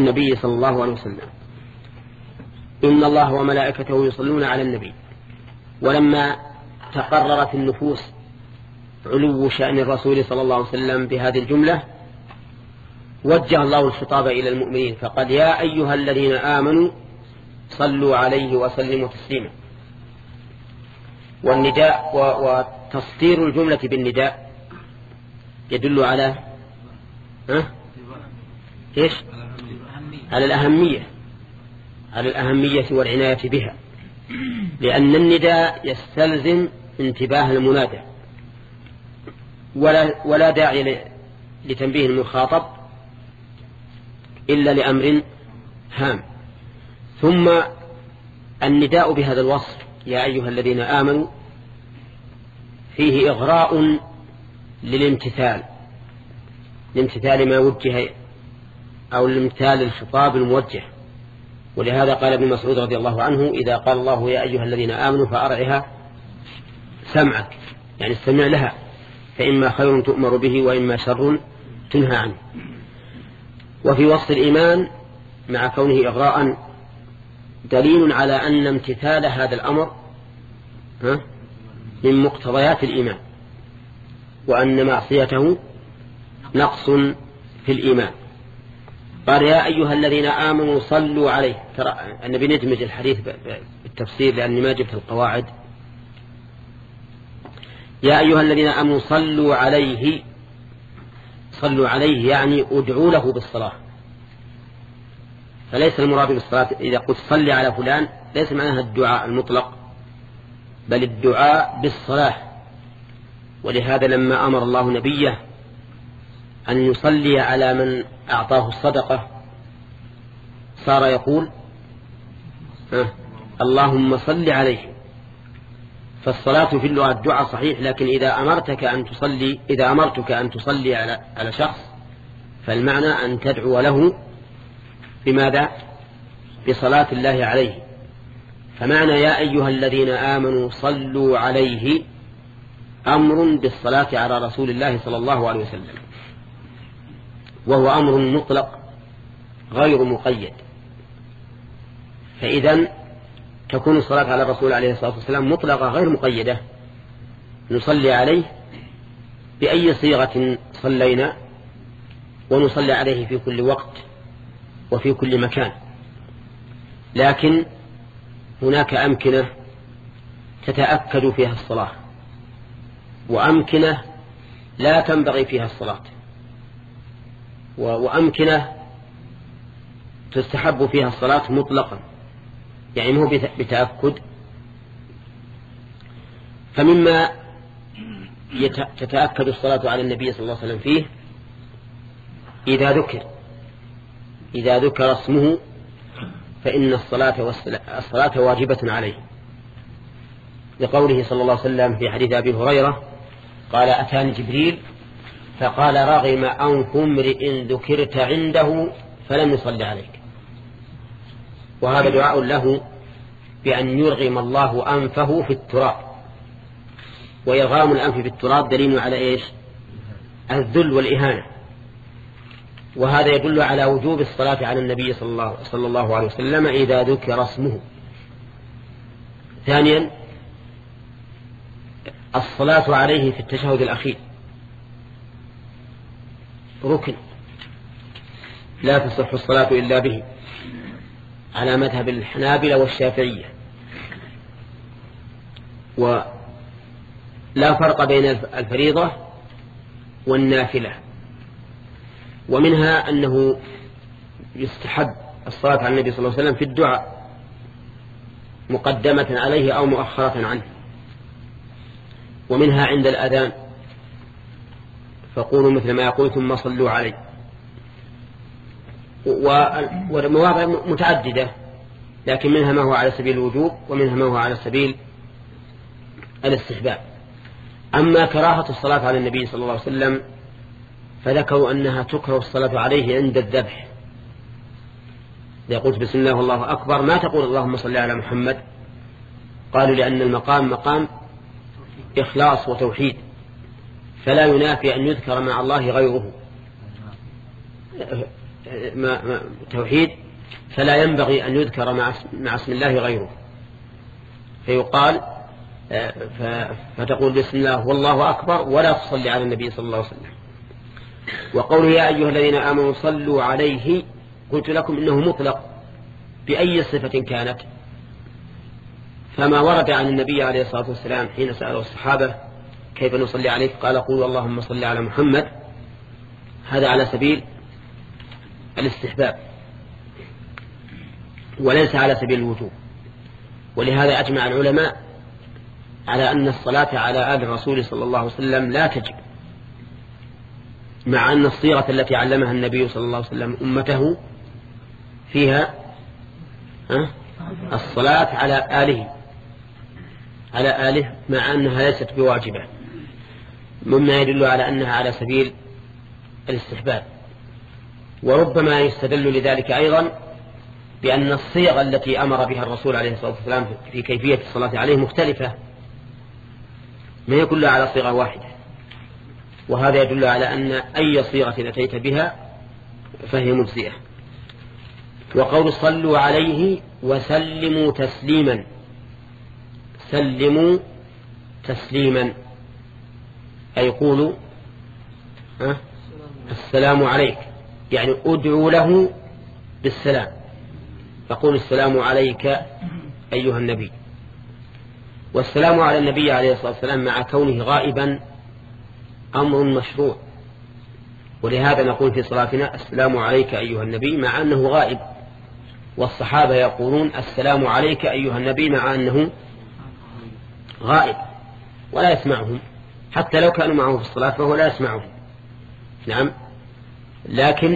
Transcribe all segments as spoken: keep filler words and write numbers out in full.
النبي صلى الله عليه وسلم: إن الله وملائكته يصلون على النبي. ولما تقرر في النفوس علو شأن الرسول صلى الله عليه وسلم بهذه الجملة، وجه الله الخطاب إلى المؤمنين فقال: يا أيها الذين آمنوا صلوا عليه وسلموا تسليما. والنداء وتصدير الجملة بالنداء يدل على ها؟ إيش؟ على الأهمية على الأهمية والعناية بها، لأن النداء يستلزم انتباه المنادى، ولا, ولا داعي لتنبيه المخاطب إلا لأمر هام. ثم النداء بهذا الوصف يا أيها الذين آمنوا فيه إغراء للامتثال، لامتثال ما وجه أو الامتثال للخطاب الموجه. ولهذا قال ابن مسعود رضي الله عنه: إذا قال الله يا أيها الذين آمنوا فأرعها سمعك، يعني استمع لها، فإما خير تؤمر به وإما شر تنهى عنه. وفي وصف الإيمان مع كونه إغراء دليل على أن امتثال هذا الأمر من مقتضيات الإيمان، وأن معصيته نقص في الإيمان. قال: يا أيها الذين آمنوا صلوا عليه. ترى النبي ندمج الحديث بالتفسير لأني ما جبت القواعد. يا أيها الذين آمنوا صلوا عليه، صلوا عليه يعني ادعوا له بالصلاة. فليس المراد بالصلاة إذا قلت صلي على فلان ليس معناها الدعاء المطلق، بل الدعاء بالصلاة. ولهذا لما أمر الله نبيه أن يصلي على من أعطاه الصدقة صار يقول اللهم صل عليه. فالصلاة في اللغة الدعاء صحيح، لكن إذا أمرتك أن تصلي إذا أمرتك أن تصلي على على شخص فالمعنى أن تدعو له بماذا؟ بصلاة الله عليه. فمعنى يا أيها الذين آمنوا صلوا عليه أمر بالصلاة على رسول الله صلى الله عليه وسلم، وهو أمر مطلق غير مقيد. فإذن تكون الصلاة على الرسول عليه الصلاة والسلام مطلقة غير مقيدة، نصلي عليه بأي صيغة صلينا، ونصلي عليه في كل وقت وفي كل مكان. لكن هناك أمكنة تتأكد فيها الصلاة، وأمكنة لا تنبغي فيها الصلاة، وأمكنة تستحب فيها الصلاة مطلقا، يعني مو بتأكد. فمما تتأكد الصلاة على النبي صلى الله عليه وسلم فيه إذا ذكر إذا ذكر اسمه فإن الصلاة والصلاة واجبة عليه، لقوله صلى الله عليه وسلم في حديث أبي هريرة قال: أتاني جبريل فقال: رغم أنف امرئ ذكرت عنده فلم يصلي عليك. وهذا دعاء له بأن يرغم الله أنفه في التراب، وإرغام الأنف في التراب دليل على إيش؟ الذل والإهانة. وهذا يدل على وجوب الصلاة على النبي صلى الله, صلى الله عليه وسلم إذا ذكر اسمه. ثانيا الصلاة عليه في التشهد الأخير ركن لا تصح الصلاة إلا به على مذهب الحنابلة والشافعية. ولا فرق بين الفريضة والنافلة. ومنها أنه يستحب الصلاة على النبي صلى الله عليه وسلم في الدعاء مقدمة عليه أو مؤخرة عنه. ومنها عند الأذان فقولوا مثل ما يقول ثم صلوا عليه. والمواضع متعددة، لكن منها ما هو على سبيل الوجوب ومنها ما هو على سبيل الاستحباب. أما كراهة الصلاة على النبي صلى الله عليه وسلم فذكروا أنها تكره الصلاة عليه عند الذبح. إذا قلت بسم الله والله أكبر ما تقول اللهم صل على محمد، قالوا لأن المقام مقام إخلاص وتوحيد، فلا ينافي أن يذكر مع الله غيره. توحيد فلا ينبغي أن يذكر مع اسم الله غيره، فيقال فتقول بسم الله والله أكبر ولا تصلي على النبي صلى الله عليه وسلم. وقوله يا أيها الذين آمنوا صلوا عليه، قلت لكم إنه مطلق بأي صفة كانت، فما ورد عن النبي عليه الصلاة والسلام حين سأله الصحابة كيف نصلي عليه قال قولوا اللهم صل على محمد، هذا على سبيل الاستحباب وليس على سبيل الوجوب. ولهذا أجمع العلماء على أن الصلاة على آل الرسول صلى الله عليه وسلم لا تجب، مع أن الصيغة التي علمها النبي صلى الله عليه وسلم أمته فيها الصلاة على آله على آله مع أنها ليست بواجبة، مما يدل على أنها على سبيل الاستحباب. وربما يستدل لذلك أيضا بأن الصيغة التي أمر بها الرسول عليه الصلاة والسلام في كيفية الصلاة عليه مختلفة، ما هي كلها على صيغة واحدة، وهذا يدل على أن أي صيغة أتيت بها فهي مجزئة. وقول صلوا عليه وسلموا تسليما، سلموا تسليما أي قولوا السلام عليك، يعني أدعو له بالسلام، فقول السلام عليك أيها النبي. والسلام على النبي عليه الصلاة والسلام مع كونه غائبا أمر مشروع، ولهذا نقول في صلاتنا السلام عليك أيها النبي مع أنه غائب، والصحابة يقولون السلام عليك أيها النبي مع أنه غائب ولا يسمعهم، حتى لو كانوا معه في الصلاة فهو لا يسمعهم. نعم، لكن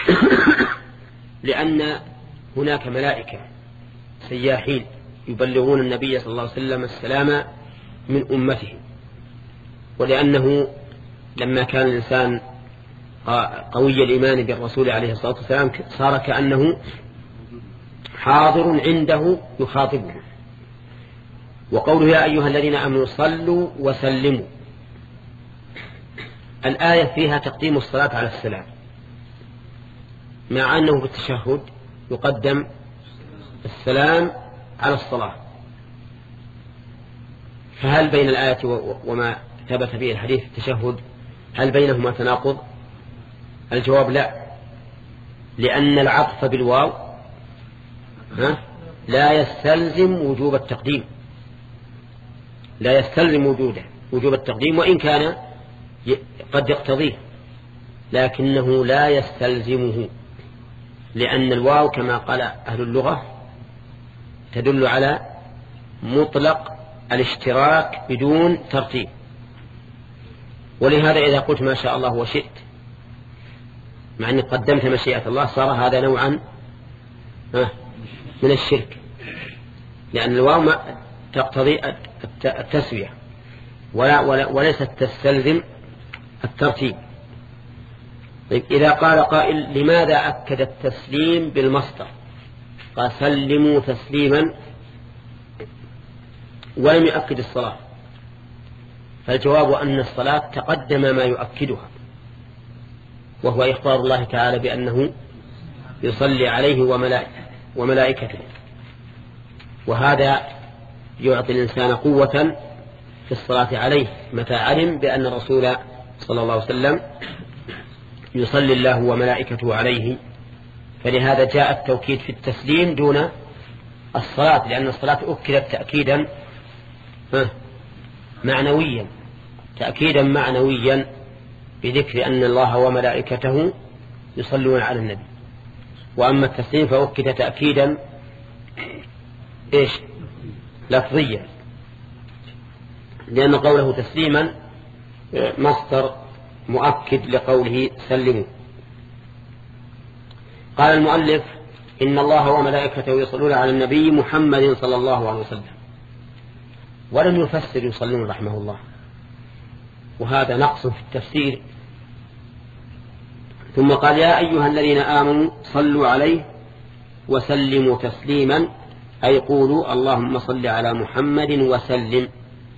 لأن هناك ملائكة سياحين يبلغون النبي صلى الله عليه وسلم السلام من أمته، ولأنه لما كان الإنسان قوي الإيمان بالرسول عليه الصلاة والسلام صار كأنه حاضر عنده يخاطبه. وقوله يا أيها الذين آمنوا صلوا وسلموا، الآية فيها تقديم الصلاة على السلام، مع أنه في التشهد يقدم السلام على الصلاة، فهل بين الآية وما ثبت به الحديث التشهد هل بينهما تناقض؟ الجواب لا، لأن العطف بالواو لا يستلزم وجوب التقديم، لا يستلزم وجوده وجوب التقديم، وإن كان قد يقتضيه لكنه لا يستلزمه، لأن الواو كما قال أهل اللغة تدل على مطلق الاشتراك بدون ترتيب. ولهذا إذا قلت ما شاء الله وشئت مع أنك قدمت مشيئة الله صار هذا نوعا من الشرك، لأن الواو تقتضي التسوية ولا ولا وليست تستلزم الترتيب. طيب إذا قال قائل لماذا أكد التسليم بالمصدر؟ قال سلموا تسليما ولم يؤكد الصلاة، فالجواب أن الصلاة تقدم ما يؤكدها، وهو إخبار الله تعالى بأنه يصلي عليه وملائكته، وهذا يعطي الإنسان قوة في الصلاة عليه متى علم بأن الرسول صلى الله عليه وسلم يصلي الله وملائكته عليه. فلهذا جاء التوكيد في التسليم دون الصلاة، لأن الصلاة أكدت تأكيدا معنويا تأكيدا معنويا بذكر أن الله وملائكته يصلون على النبي. وأما التسليم فأكد تأكيدا إيش لفظيا، لأن قوله تسليما مصدر مؤكد لقوله سلموا. قال المؤلف إن الله وملائكته يصلون على النبي محمد صلى الله عليه وسلم، ولم يفسر يصلون رحمه الله، وهذا نقص في التفسير. ثم قال يا أيها الذين آمنوا صلوا عليه وسلموا تسليما، أي قولوا اللهم صل على محمد وسلم،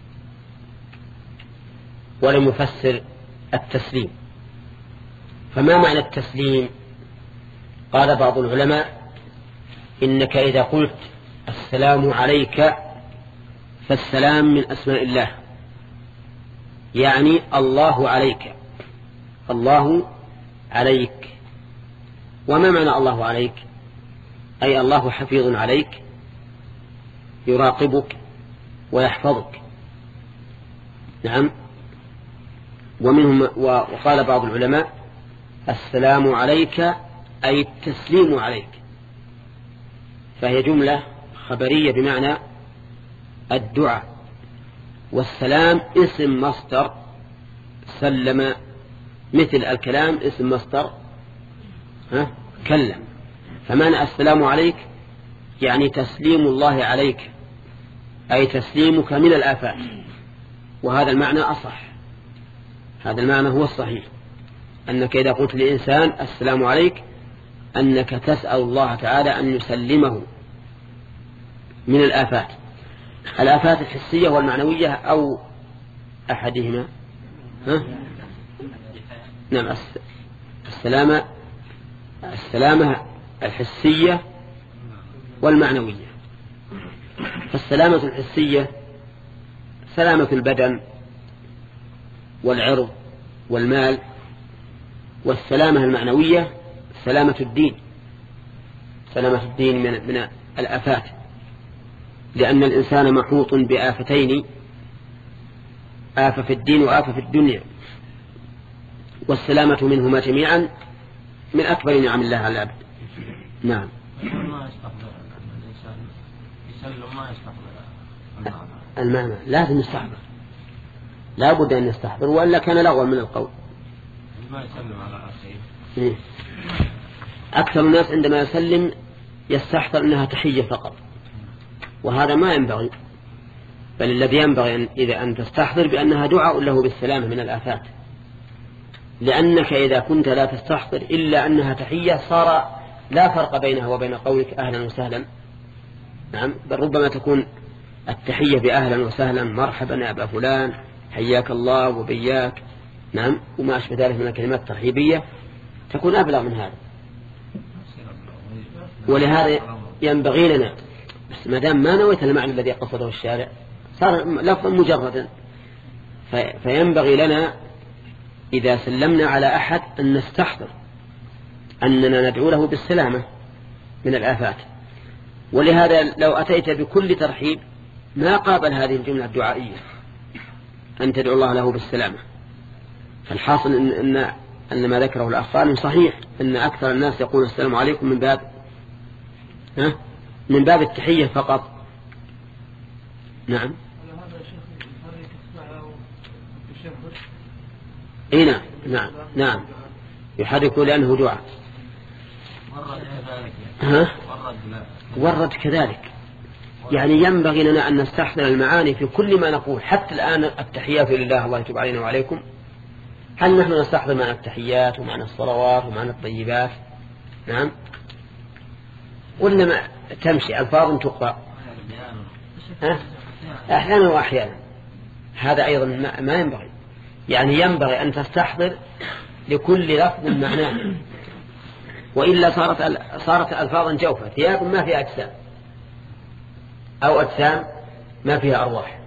ولم يفسر التسليم. فما معنى التسليم؟ قال بعض العلماء إنك إذا قلت السلام عليك فالسلام من أسماء الله، يعني الله عليك، الله عليك. وما معنى الله عليك؟ أي الله حفيظ عليك يراقبك ويحفظك. نعم. ومنهم وقال بعض العلماء السلام عليك أي التسليم عليك، فهي جملة خبرية بمعنى الدعاء. والسلام اسم مصدر سلم، مثل الكلام اسم مصدر ها كلم. فمعنى السلام عليك يعني تسليم الله عليك، أي تسليمك من الآفات. وهذا المعنى أصح، هذا المعنى هو الصحيح، أنك إذا قلت لإنسان السلام عليك أنك تسأل الله تعالى أن يسلمه من الآفات، الآفات الحسية والمعنوية أو أحدهما. ها؟ نعم، السلامة السلامة الحسية والمعنوية. فالسلامة الحسية سلامة البدن والعرض والمال، والسلامة المعنوية سلامة الدين، سلامة الدين من, من الآفات، لأن الإنسان محوط بآفتين، آفة في الدين وآفة في الدنيا، والسلامة منهما جميعا من أكبر نعم الله على العبد. نعم. المعنى لازم يستحضر، لا بد أن يستحضر، وإلا كان لغوا من القول. أكثر الناس عندما يسلم يستحضر أنها تحية فقط، وهذا ما ينبغي، بل الذي ينبغي إذا أن تستحضر بأنها دعاء له بالسلامة من الآفات، لأنك إذا كنت لا تستحضر إلا أنها تحية صار لا فرق بينها وبين قولك أهلا وسهلا. نعم، بل ربما تكون التحية بأهلا وسهلا، مرحبا يا أبا فلان، حياك الله وبياك، نعم، وما أشبه ذلك من الكلمات الترحيبية، تكون أبلغ من هذا. ولهذا ينبغي لنا، بس ما دام ما نويت المعنى الذي قصده الشارع صار لفظا مجردا، فينبغي لنا إذا سلمنا على أحد أن نستحضر أننا ندعو له بالسلامة من الآفات. ولهذا لو أتيت بكل ترحيب ما قابل هذه الجملة الدعائية أن تدعو الله له بالسلامة. فالحاصل إن, إن, أن ما ذكره الأخوان صحيح، أن أكثر الناس يقول السلام عليكم من باب ها من باب التحية فقط. نعم. اي نعم نعم نعم يحرك لأنه دعاء. ها؟ ورد كذلك، يعني ينبغي لنا أن نستحضر المعاني في كل ما نقول. حتى الآن التحيات لله، الله يتوب علينا وعليكم، هل نحن نستحضر معنى التحيات ومعنى الصلوات ومعنى الطيبات؟ نعم، ولا ما تمشي ألفاظ تقرأ أحيانا وأحيانا؟ هذا أيضا ما ينبغي، يعني ينبغي أن تستحضر لكل لفظ معناه، وإلا صارت صارت ألفاظا جوفة، ثياب ما فيها أجسام، أو أجسام ما فيها أرواح.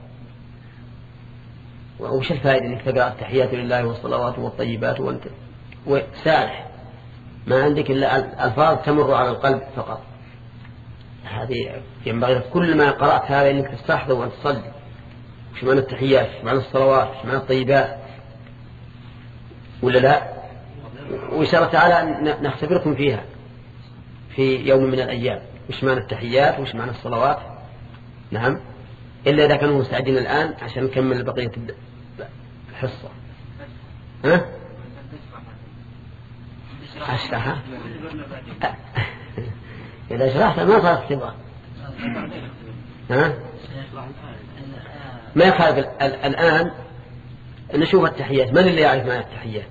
وش الفائدة أنك تقرأ التحيات لله والصلوات والطيبات وأنت وسارح ما عندك إلا ألفاظ تمر على القلب فقط؟ هذه ينبغي كل ما قرأت هذا أنك تستحضر وأن تصلي. وش معنى التحيات، وش معنى الصلوات، وش معنى الطيبات، ولا لا؟ وإن شاء الله تعالى نختبركم فيها في يوم من الأيام، وش معنى التحيات وش معنى الصلوات. نعم، إلا إذا كانوا مستعدين الآن عشان نكمل بقية الحصة. ها؟ أشرحها إذا شرحتها ما صار اختبار. ها؟ ما يخالف الآن نشوف التحيات. من اللي يعرف معنى التحيات؟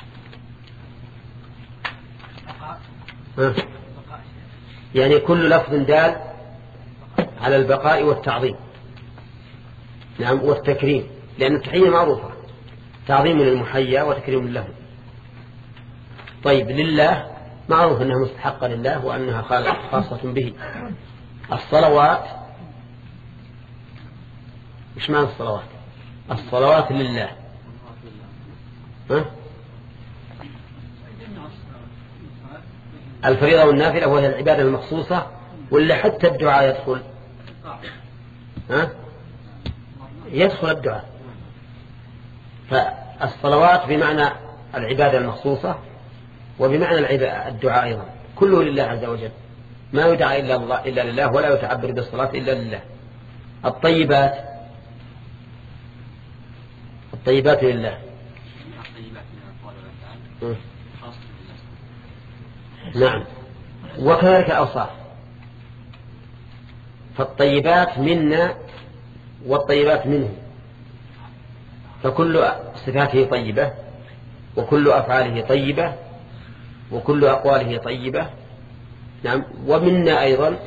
ها؟ يعني كل لفظ دال على البقاء والتعظيم، نعم، والتكريم، لأن التحية معروفة، تعظيم للمحيا وتكريم له. طيب، لله معروف أنها مستحقة لله وأنها خاصة به. الصلوات إيش معنى الصلوات؟ الصلوات لله. ها؟ الفريضة والنافلة وهي العبادة المخصوصة ولا حتى الدعاء يدخل؟ ها؟ يدخل الدعاء. فالصلوات بمعنى العبادة المخصوصة وبمعنى الدعاء أيضا، كله لله عز وجل، ما يدعى إلا, الله إلا لله ولا يتعبر بالصلاة إلا لله. الطيبات الطيبات لله. نعم. وكذلك الأوصاف، فالطيبات منا والطيبات منه، فكل صفاته طيبة وكل أفعاله طيبة وكل أقواله طيبة. نعم. ومنا أيضا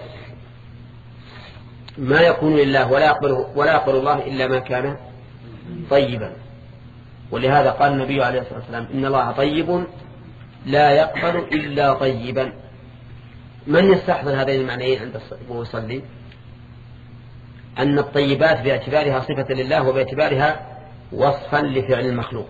ما يكون لله ولا يقبل ولا يقبل الله إلا ما كان طيبا. ولهذا قال النبي عليه الصلاة والسلام إن الله طيب لا يقبل إلا طيبا. من يستحضر هذين المعنيين عند يصلي؟ أن الطيبات باعتبارها صفة لله وباعتبارها وصفا لفعل المخلوق.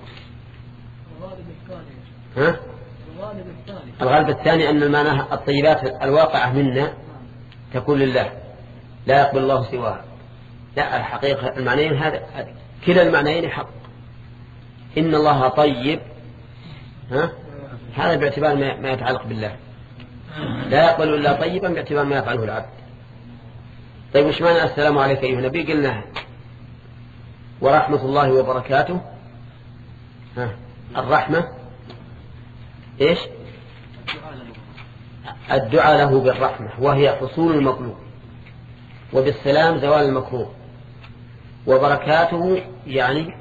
ها؟ الغالب الثاني أن المعنى الطيبات الواقعة منا تكون لله لا يقبل الله سواها. لا، الحقيقة المعنيين هذا كلا المعنيين حق. إن الله طيب، ها؟ هذا باعتبار ما يتعلق بالله، لا يقبل إلا طيبا باعتبار ما يفعله العبد. طيب وش معنى السلام عليك أيها النبي؟ قلنا ورحمة الله وبركاته. ها؟ الرحمة إيش؟ الدعاء له بالرحمة وهي حصول المطلوب، وبالسلام زوال المكروه، وبركاته يعني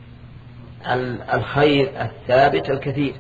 الخير الثابت الكثير.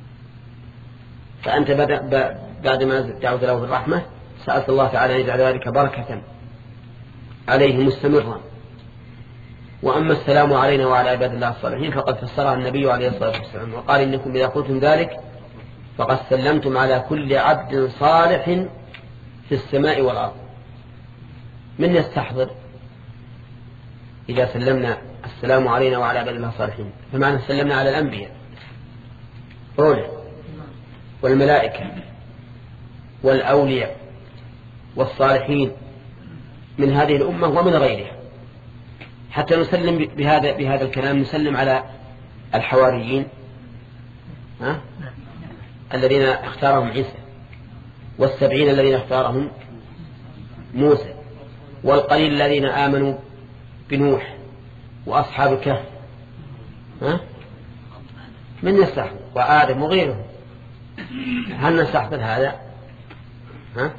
فأنت بعد ما دعوت له بالرحمة سألت الله تعالى أن يجعل ذلك بركة عليه مستمرا. وأما السلام علينا وعلى عباد الله الصالحين فقد فسرها النبي عليه الصلاة والسلام وقال إنكم إذا قلتم ذلك فقد سلمتم على كل عبد صالح في السماء والأرض. من يستحضر إذا سلمنا السلام علينا وعلى عباد الله الصالحين؟ فمعنى سلمنا على الأنبياء أولا والملائكة والأولياء والصالحين من هذه الأمة ومن غيرها. حتى نسلم بهذا بهذا الكلام نسلم على الحواريين، ها؟ الذين اختارهم عيسى، والسبعين الذين اختارهم موسى، والقليل الذين آمنوا بنوح وأصحاب الكهف، ها؟ من يستحضر؟ وآدم وغيره. هل نستحضر هذا؟ ها؟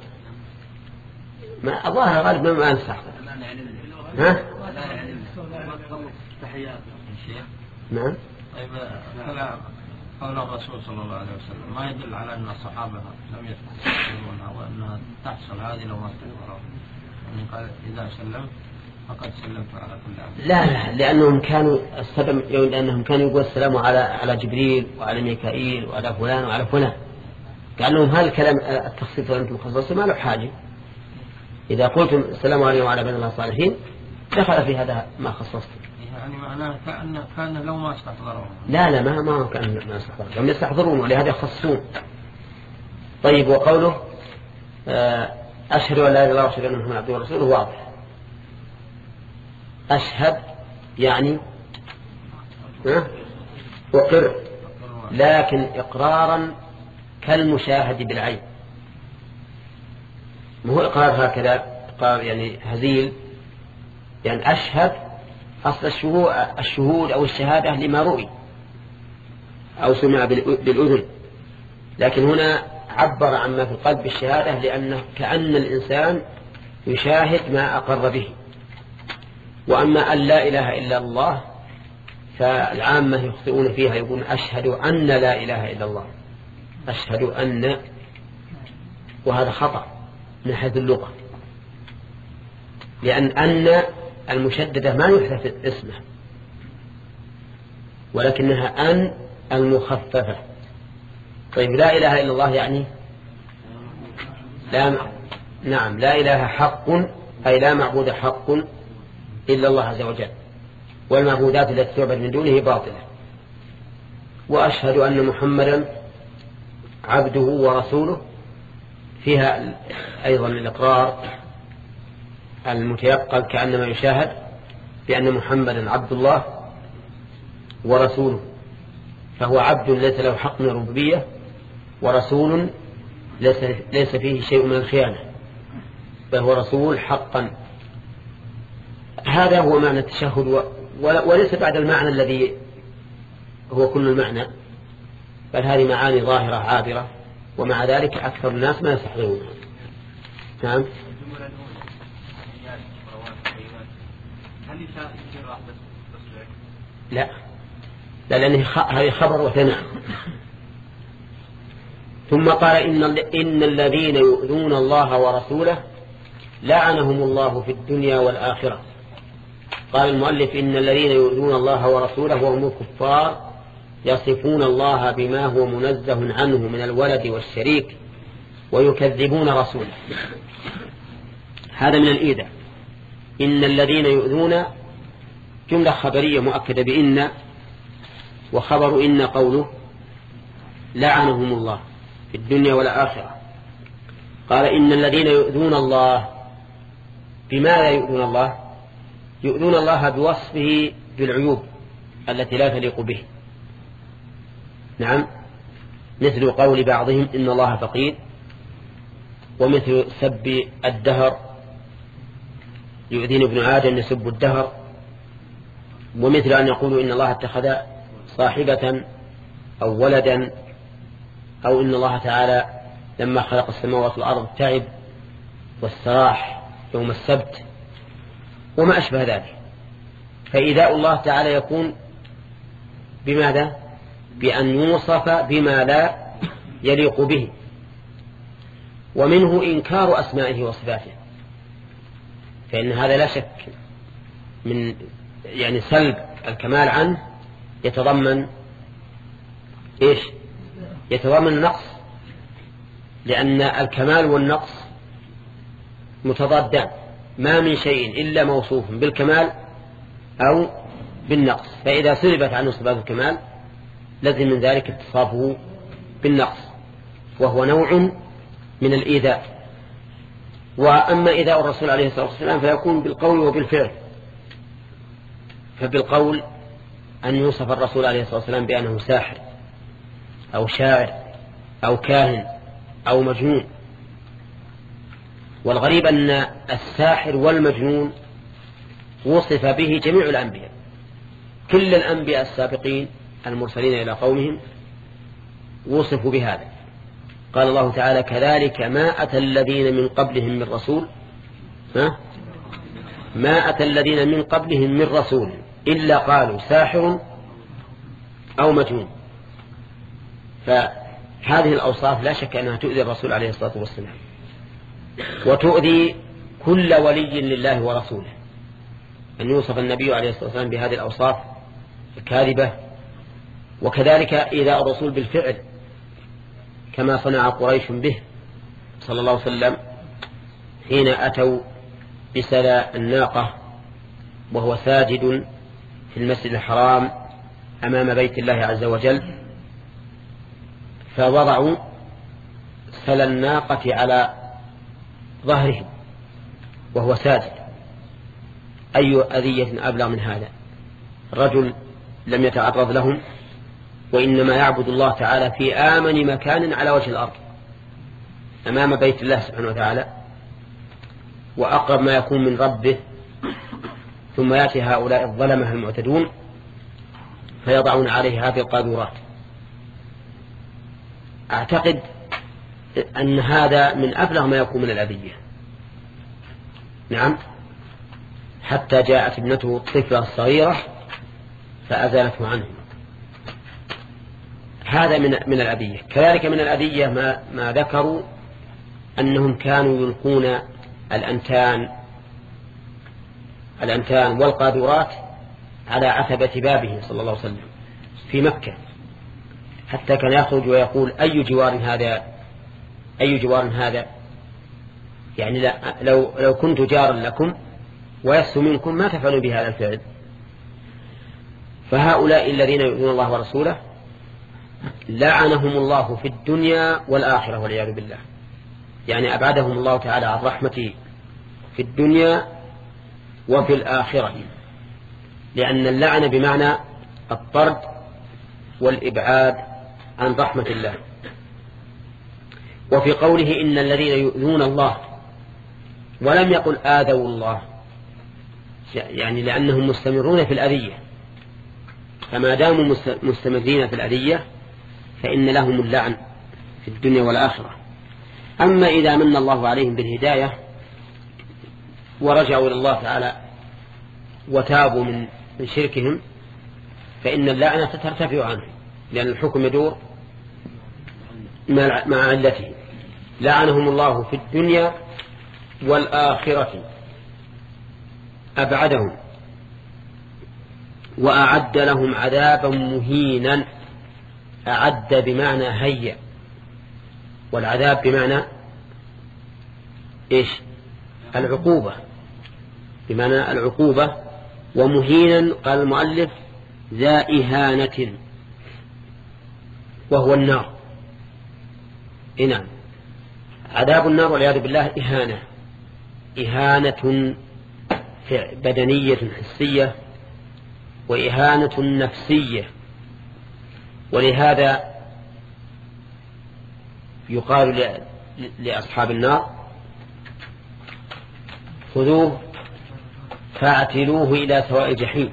ما الظاهر غالبا ما نستحضر. ها؟ نعم. طيب قول الرسول صلى الله عليه وسلم ما يدل على أن الصحابة لم يستحضرونها وأنها تحصل هذه لو ما استحضروا. يعني قال إذا سلمت فقد سلمت على كل عبد. لا لا، لأنهم كانوا السبب لأنهم كانوا يقول السلام على على جبريل وعلى ميكائيل وعلى فلان وعلى فلان. كأنهم هذا الكلام التخصيص أنتم خصصتم ما له حاجة. إذا قلتم السلام عليكم وعلى عباد الله الصالحين دخل في هذا ما خصصتم. يعني معناه كأن كان لو ما استحضروا. لا لا ما ما كان ما استحضروا، لم يستحضرون ولهذا يخصصون. طيب وقوله أشهد أن لا إله إلا الله وأشهد أن محمدا عبده ورسوله واضح. أشهد يعني أقر، لكن إقرارا كالمشاهد بالعين، ما هو إقرار هكذا إقرار يعني هزيل. يعني أشهد أصل الشهود أو الشهادة لما رؤي أو سمع بالأذن، لكن هنا عبر عما في القلب بالشهادة لأنه كأن الإنسان يشاهد ما أقر به. وأما أن لا إله إلا الله فالعامة يخطئون فيها، يقولون أشهد أن لا إله إلا الله، أشهد أن، وهذا خطأ من حيث اللغة، لأن أن المشددة ما يحدث اسمها، ولكنها أن المخففة. طيب لا إله إلا الله يعني لا نعم لا إله حق أي لا معبود حق إلا الله عز وجل، والمعبودات التي تعبد من دونه باطلة. وأشهد أن محمدا عبده ورسوله، فيها أيضا الإقرار المتيقظ كأنما يشاهد بأن محمدا عبد الله ورسوله، فهو عبد ليس له حق من الربوبية، ورسول ليس فيه شيء من الخيانة، بل هو رسول حقا. هذا هو معنى التشهد، وليس بعد المعنى الذي هو كل المعنى، بل هذه معاني ظاهرة عابرة، ومع ذلك أكثر الناس ما يستحضرونها. نعم. لا لا لأنه هذه خبر وثناء. ثم قال إن, إن الذين يؤذون الله ورسوله لعنهم الله في الدنيا والآخرة. قال المؤلف إن الذين يؤذون الله ورسوله وهم الكفار يصفون الله بما هو منزه عنه من الولد والشريك ويكذبون رسوله. هذا من الإيذاء. إن الذين يؤذون جملة خبرية مؤكدة بإن، وخبر إن قوله لعنهم الله في الدنيا والآخرة. قال إن الذين يؤذون الله، بماذا يؤذون الله؟ يؤذون الله بوصفه بالعيوب التي لا تليق به. نعم، مثل قول بعضهم إن الله فقير، ومثل سب الدهر، يؤذين ابن آدم يسب الدهر، ومثل أن يقولوا إن الله اتخذ صاحبة أو ولدا، أو إن الله تعالى لما خلق السماوات والأرض تعب واستراح يوم السبت وما أشبه ذلك. فإيذاء الله تعالى يكون بماذا؟ بأن يوصف بما لا يليق به، ومنه إنكار أسمائه وصفاته، فإن هذا لا شك من يعني سلب الكمال عنه يتضمن إيش؟ يتضمن النقص، لأن الكمال والنقص متضادان، ما من شيء إلا موصوف بالكمال أو بالنقص، فإذا سلبت عنه صفات الكمال لازم من ذلك اتصافه بالنقص، وهو نوع من الإيذاء. وأما إيذاء الرسول عليه الصلاة والسلام فيكون بالقول وبالفعل. فبالقول أن يوصف الرسول عليه الصلاة والسلام بأنه ساحر أو شاعر أو كاهن أو مجنون. والغريب أن الساحر والمجنون وصف به جميع الأنبياء، كل الأنبياء السابقين المرسلين إلى قومهم وصفوا بهذا. قال الله تعالى كذلك ما أتى الذين من قبلهم من رسول ها؟ ما أتى الذين من قبلهم من رسول إلا قالوا ساحر أو مجنون. فهذه الأوصاف لا شك أنها تؤذي الرسول عليه الصلاة والسلام، وتؤذي كل ولي لله ورسوله، أن يوصف النبي عليه الصلاة والسلام بهذه الأوصاف الكاذبة. وكذلك إذا الرسول بالفعل كما صنع قريش به صلى الله عليه وسلم حين أتوا بسلا الناقة وهو ساجد في المسجد الحرام أمام بيت الله عز وجل، فوضعوا سلا الناقة على ظهره وهو ساجد. أي أذية أبلغ من هذا؟ الرجل لم يتعرض لهم، وإنما يعبد الله تعالى في آمن مكان على وجه الأرض أمام بيت الله سبحانه وتعالى، وأقرب ما يكون من ربه. ثم يأتي هؤلاء الظلمة المعتدون فيضعون عليه هذه القاذورات. أعتقد أن هذا من أبلغ ما يكون من الأذية. نعم، حتى جاءت ابنته الطفلة الصغيرة فأزالته عنه. هذا من من الأذية. كذلك من الأذية ما ما ذكروا أنهم كانوا يلقون الأنتان الأنتان والقاذورات على عتبة بابه صلى الله عليه وسلم في مكة، حتى كان يخرج ويقول أي جوار هذا أي جوار هذا يعني لا لو, لو كنت جارا لكم ويسهو منكم ما تفعلوا بهذا الفعل. فهؤلاء الذين يؤذون الله ورسوله لعنهم الله في الدنيا والآخرة والعياذ بالله، يعني أبعدهم الله تعالى عن رحمته في الدنيا وفي الآخرة، لأن اللعن بمعنى الطرد والإبعاد عن رحمة الله. وفي قوله إن الذين يؤذون الله ولم يقل آذوا الله، يعني لأنهم مستمرون في الأذية، فما داموا مستمرين في الأذية فإن لهم اللعن في الدنيا والآخرة. أما إذا من الله عليهم بالهداية ورجعوا إلى الله تعالى وتابوا من شركهم فإن اللعنة ترتفع عنه، لأن الحكم يدور مع علته. لعنهم الله في الدنيا والآخرة، أبعدهم وأعد لهم عذابا مهينا. أعد بمعنى هيا، والعذاب بمعنى إيش؟ العقوبة، بمعنى العقوبة. ومهينا قال المؤلف ذا إهانة، وهو النار. نعم، عذاب النار والعياذ بالله إهانة، إهانة بدنية حسية وإهانة نفسية. ولهذا يقال لأصحاب النار خذوه فاعتلوه إلى سواء الجحيم.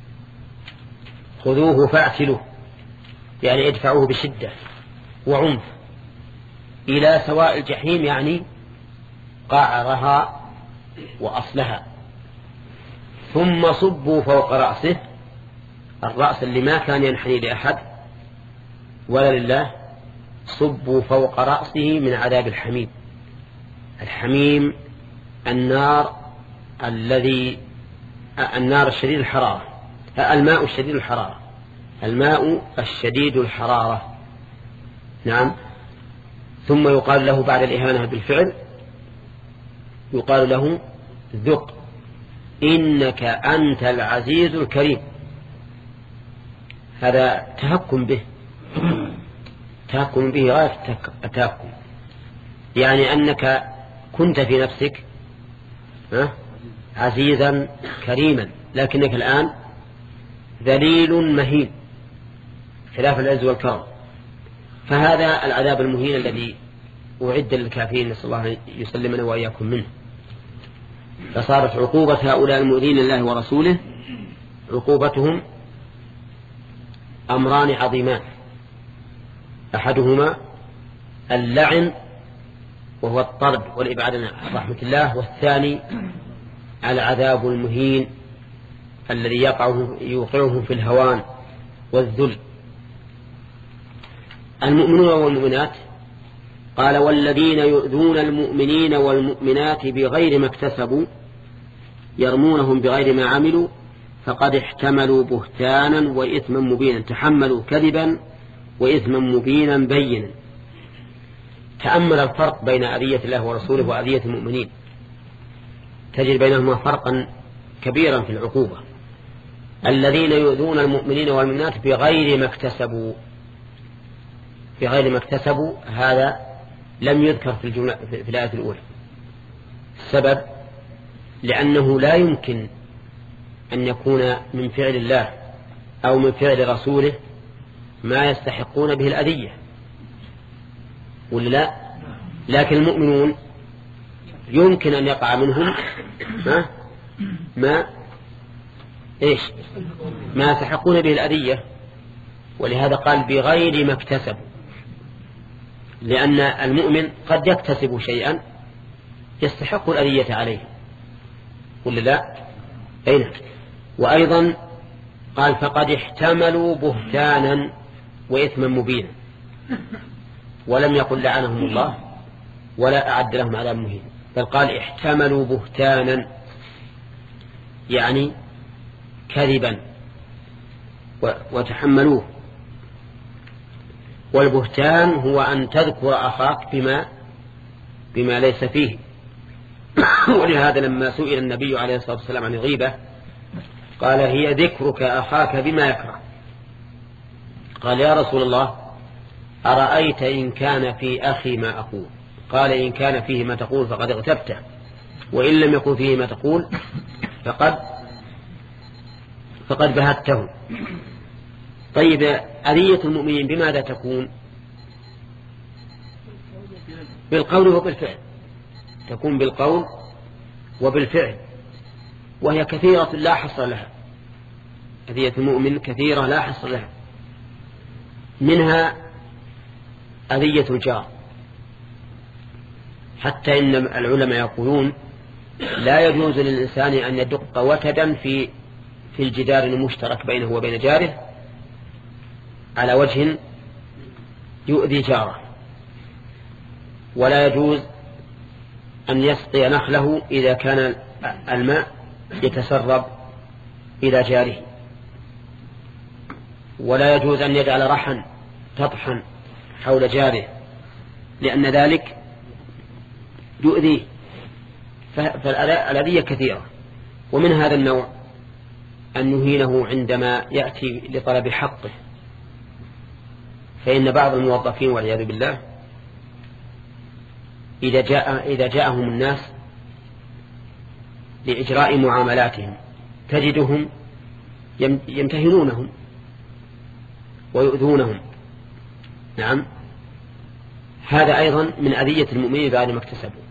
خذوه فاعتلوه يعني ادفعوه بشدة وعنف إلى سواء الجحيم، يعني قعرها وأصلها. ثم صبوا فوق رأسه، الرأس اللي ما كان ينحني لأحد ولا لله، صبوا فوق رأسه من عذاب الحميم. الحميم النار الذي النار الشديد الحرارة، الماء الشديد الحرارة، الماء الشديد الحرارة. نعم. ثم يقال له بعد الإهانة بالفعل يقال له ذق إنك أنت العزيز الكريم. هذا تهكم به، تهكم به غاية التهكم، يعني أنك كنت في نفسك عزيزا كريما، لكنك الآن ذليل مهين خلاف العز والكرم. فهذا العذاب المهين الذي أعد للكافرين، نسأل الله يسلمنا وإياكم منه. فصارت عقوبة هؤلاء المؤذين لله ورسوله عقوبتهم أمران عظيمان، أحدهما اللعن وهو الطرد والإبعاد عن رحمة الله، والثاني العذاب المهين الذي يوقعهم في الهوان والذل. المؤمنون والمؤمنات قال والذين يؤذون المؤمنين والمؤمنات بغير ما اكتسبوا يرمونهم بغير ما عملوا فقد احتملوا بهتانا وإثما مبينا. تحملوا كذبا وإثما مبينا بينا. تأمل الفرق بين أذية الله ورسوله وأذية المؤمنين، تجد بينهما فرقا كبيرا في العقوبة. الذين يؤذون المؤمنين والمؤمنات بغير ما اكتسبوا، بغير ما اكتسبوا هذا لم يذكر في الجملة في الآية الأولى. السبب لأنه لا يمكن أن يكون من فعل الله أو من فعل رسوله ما يستحقون به الأذية، ولا لا؟ لكن المؤمنون يمكن أن يقع منهم ما ما إيش ما يستحقون به الأذية، ولهذا قال بغير ما اكتسبوا، لأن المؤمن قد يكتسب شيئا يستحق الأذية عليه، ولا لا؟ أين؟ وأيضا قال فقد احتملوا بهتانا وإثما مبينا، ولم يقل لعنهم الله ولا أعد لهم عذاب مهين، بل قال احتملوا بهتانا يعني كذبا وتحملوه. والبهتان هو أن تذكر أخاك بما بما ليس فيه، ولهذا لما سئل النبي عليه الصلاة والسلام عن الغيبة قال هي ذكرك أخاك بما يكره. قال يا رسول الله أرأيت إن كان في أخي ما أقول؟ قال إن كان فيه ما تقول فقد اغتبته، وإن لم يكن فيه ما تقول فقد فقد بهته. طيب أذية المؤمنين بماذا تكون؟ بالقول وبالفعل، تكون بالقول وبالفعل، وهي كثيرة لا حصر لها. أذية المؤمن كثيرة لا حصر لها. منها أذية الجار، حتى إن العلماء يقولون لا يجوز للإنسان أن يدق وتدا في في الجدار المشترك بينه وبين جاره على وجه يؤذي جاره، ولا يجوز أن يسقي نخله إذا كان الماء يتسرب إلى جاره، ولا يجوز أن يجعل رحا تطحن حول جاره لأن ذلك يؤذيه. فالأذية كثيرة. ومن هذا النوع أن نهينه عندما يأتي لطلب حقه، فإن بعض الموظفين والعياذ بالله إذا جاء إذا جاءهم الناس لإجراء معاملاتهم تجدهم يمتهنونهم ويؤذونهم. نعم، هذا أيضا من أذية المؤمنين بعد ما اكتسبوا.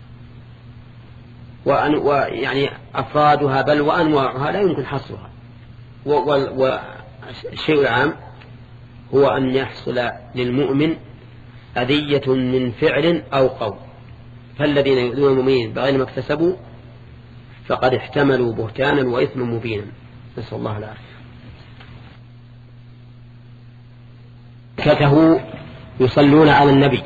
ويعني أفرادها بل وأنواعها لا يمكن حصرها. والشيء العام هو أن يحصل للمؤمن أذية من فعل أو قول، فالذين يؤذون المؤمنين بغير ما اكتسبوا فقد احتملوا بهتانا وإثما مبينا، نسأل الله العافية. ملائكته يصلون على النبي.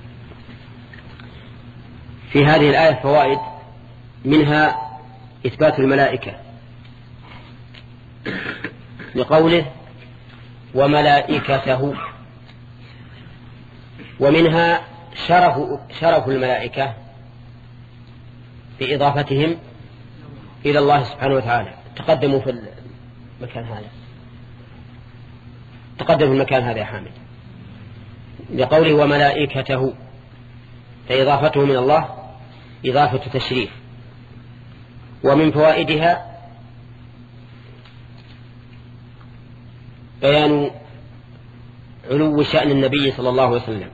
في هذه الآية فوائد، منها إثبات الملائكة لقوله وملائكته، ومنها شرف, شرف الملائكة بإضافتهم إلى الله سبحانه وتعالى. تقدموا في المكان هذا، تقدم في المكان هذا يا حامد، لقوله وملائكته، فإضافته من الله إضافة تشريف. ومن فوائدها بيان علو شأن النبي صلى الله عليه وسلم،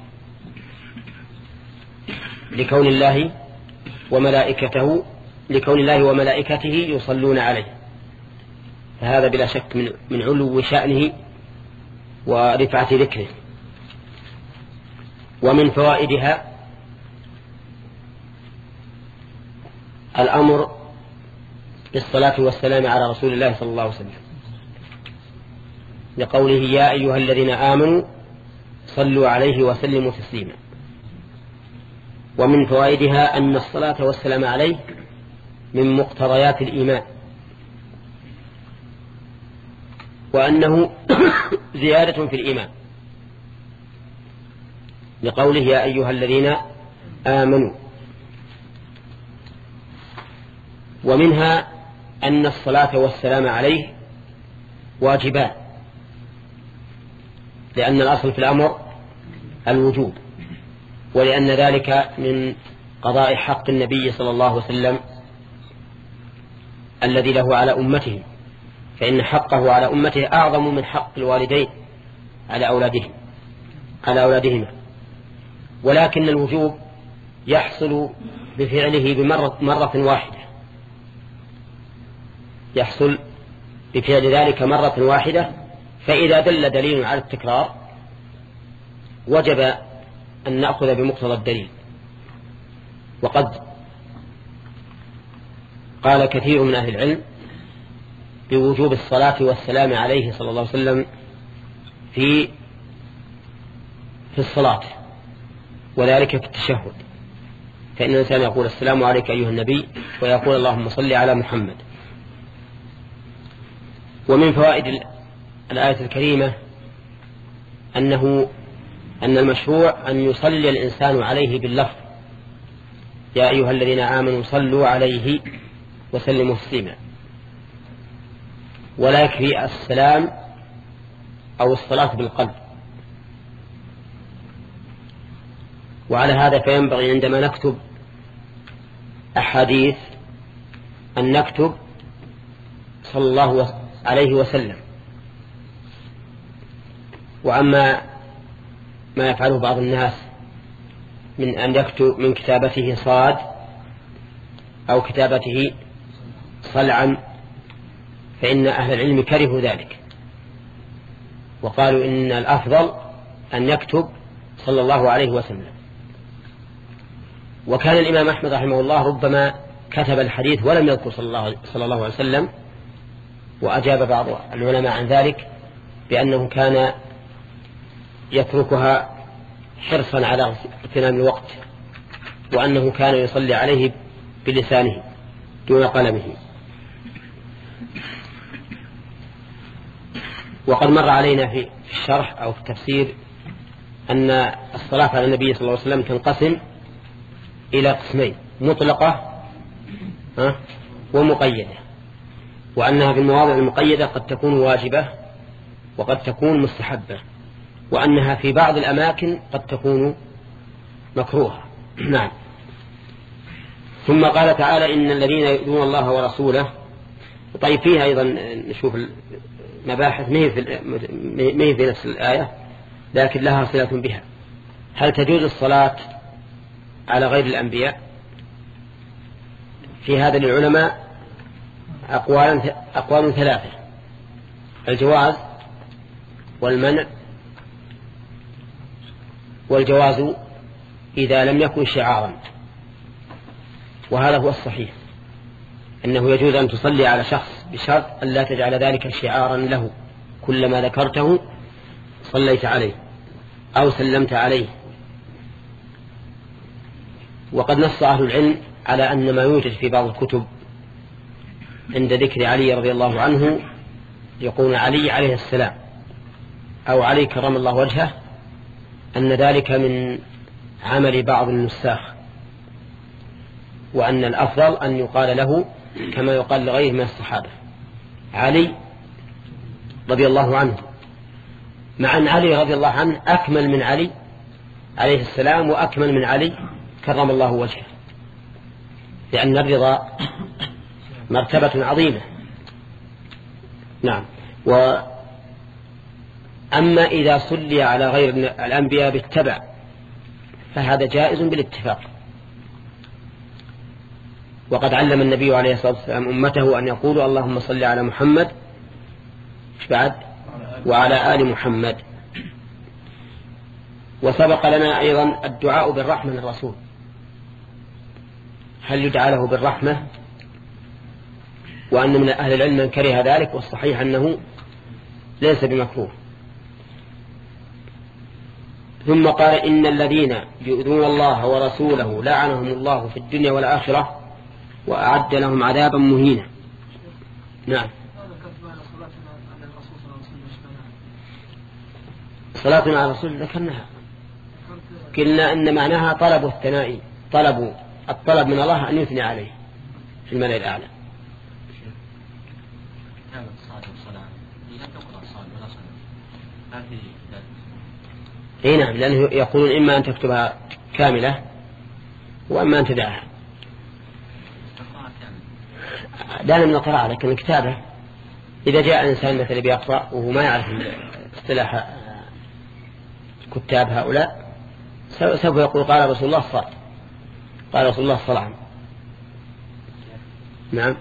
لكون الله وملائكته لكون الله وملائكته يصلون عليه، فهذا بلا شك من من علو شأنه ورفعة ذكره. ومن فوائدها الأمر بالصلاة والسلام على رسول الله صلى الله عليه وسلم، لقوله يا أيها الذين آمنوا صلوا عليه وسلموا تسليما. ومن فوائدها أن الصلاة والسلام عليه من مقتضيات الإيمان، وأنه زيادة في الإيمان، لقوله يا أيها الذين آمنوا. ومنها أن الصلاة والسلام عليه واجبان، لأن الأصل في الأمر الوجوب، ولأن ذلك من قضاء حق النبي صلى الله عليه وسلم الذي له على أمته، فإن حقه على أمته أعظم من حق الوالدين على أولادهم على أولادهما. ولكن الوجوب يحصل بفعله بمرة مرة واحدة، يحصل بفعل ذلك مرة واحدة، فإذا دل دليل على التكرار وجب أن نأخذ بمقتضى الدليل. وقد قال كثير من أهل العلم بوجوب الصلاة والسلام عليه صلى الله عليه وسلم في في الصلاة، وذلك في التشهد، فإن الإنسان يقول السلام عليك أيها النبي، ويقول اللهم صل على محمد. ومن فوائد الآية الكريمة أنه أن المشروع أن يصلي الإنسان عليه باللفظ، يا أيها الذين آمنوا صلوا عليه وسلموا تسليما. ولا يكفي السلام أو الصلاة بالقلب. وعلى هذا فينبغي عندما نكتب أحاديث أن نكتب صلى الله عليه وسلم. وأما ما يفعله بعض الناس من أن يكتب من كتابته صاد أو كتابته صلعا فإن أهل العلم كرهوا ذلك وقالوا إن الأفضل أن يكتب صلى الله عليه وسلم. وكان الإمام أحمد رحمه الله ربما كتب الحديث ولم يذكر صلى الله, صلى الله عليه وسلم، وأجاب بعض العلماء عن ذلك بأنه كان يتركها حرصا على اغتنام الوقت، وأنه كان يصلي عليه بلسانه دون قلمه. وقد مر علينا في الشرح أو في التفسير أن الصلاة على النبي صلى الله عليه وسلم تنقسم إلى قسمين: مطلقة ومقيدة، وأنها في المواضع المقيدة قد تكون واجبة وقد تكون مستحبة، وأنها في بعض الأماكن قد تكون مكروهة. نعم. ثم قال تعالى: إن الذين يؤذون الله ورسوله. طيب فيها أيضا نشوف المباحث ما هي في نفس الآية لكن لها صلة بها. هل تجوز الصلاة على غير الأنبياء؟ في هذا للعلماء أقوال, أقوال ثلاثة: الجواز والمنع، والجواز إذا لم يكن شعارا. وهذا هو الصحيح، أنه يجوز أن تصلي على شخص بشرط أن لا تجعل ذلك شعارا له، كلما ذكرته صليت عليه أو سلمت عليه. وقد نص أهل العلم على أن ما يوجد في بعض الكتب عند ذكر علي رضي الله عنه يقول علي عليه السلام أو علي كرم الله وجهه، أن ذلك من عمل بعض النساخ، وأن الأفضل أن يقال له كما يقال لغيره من الصحابة علي رضي الله عنه، مع أن علي رضي الله عنه أكمل من علي عليه السلام وأكمل من علي كرم الله وجهه، لأن الرضا مرتبة عظيمة. نعم. وأما إذا صلي على غير الأنبياء بالتبع فهذا جائز بالاتفاق. وقد علم النبي عليه الصلاة والسلام أمته أن يقولوا: اللهم صل على محمد بعد وعلى آل محمد. وسبق لنا أيضا الدعاء بالرحمة للرسول، هل يدعى له بالرحمة؟ وأن من أهل العلم من كره ذلك، والصحيح أنه ليس بمكروه. ثم قال: إن الذين يؤذون الله ورسوله لعنهم الله في الدنيا والآخرة وأعد لهم عذابا مهينا. نعم. صلاتنا على الرسول ذكرناها، قلنا أن معناها طلب الثناء، طلب الطلب من الله أن يثني عليه في الملأ الأعلى. اي نعم، لأنه يقولون إما أن تكتبها كاملة وأما أن تدعها. دعنا من القراءة، لكن الكتابة إذا جاء إنسان مثل بيقرأ وهو ما يعرف اصطلاح كتاب هؤلاء سوف يقول: قال رسول الله صلى قال رسول الله صلى الله. نعم.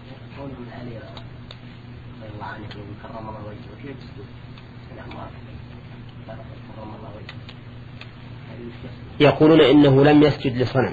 يقولون إنه لم يسجد لصنم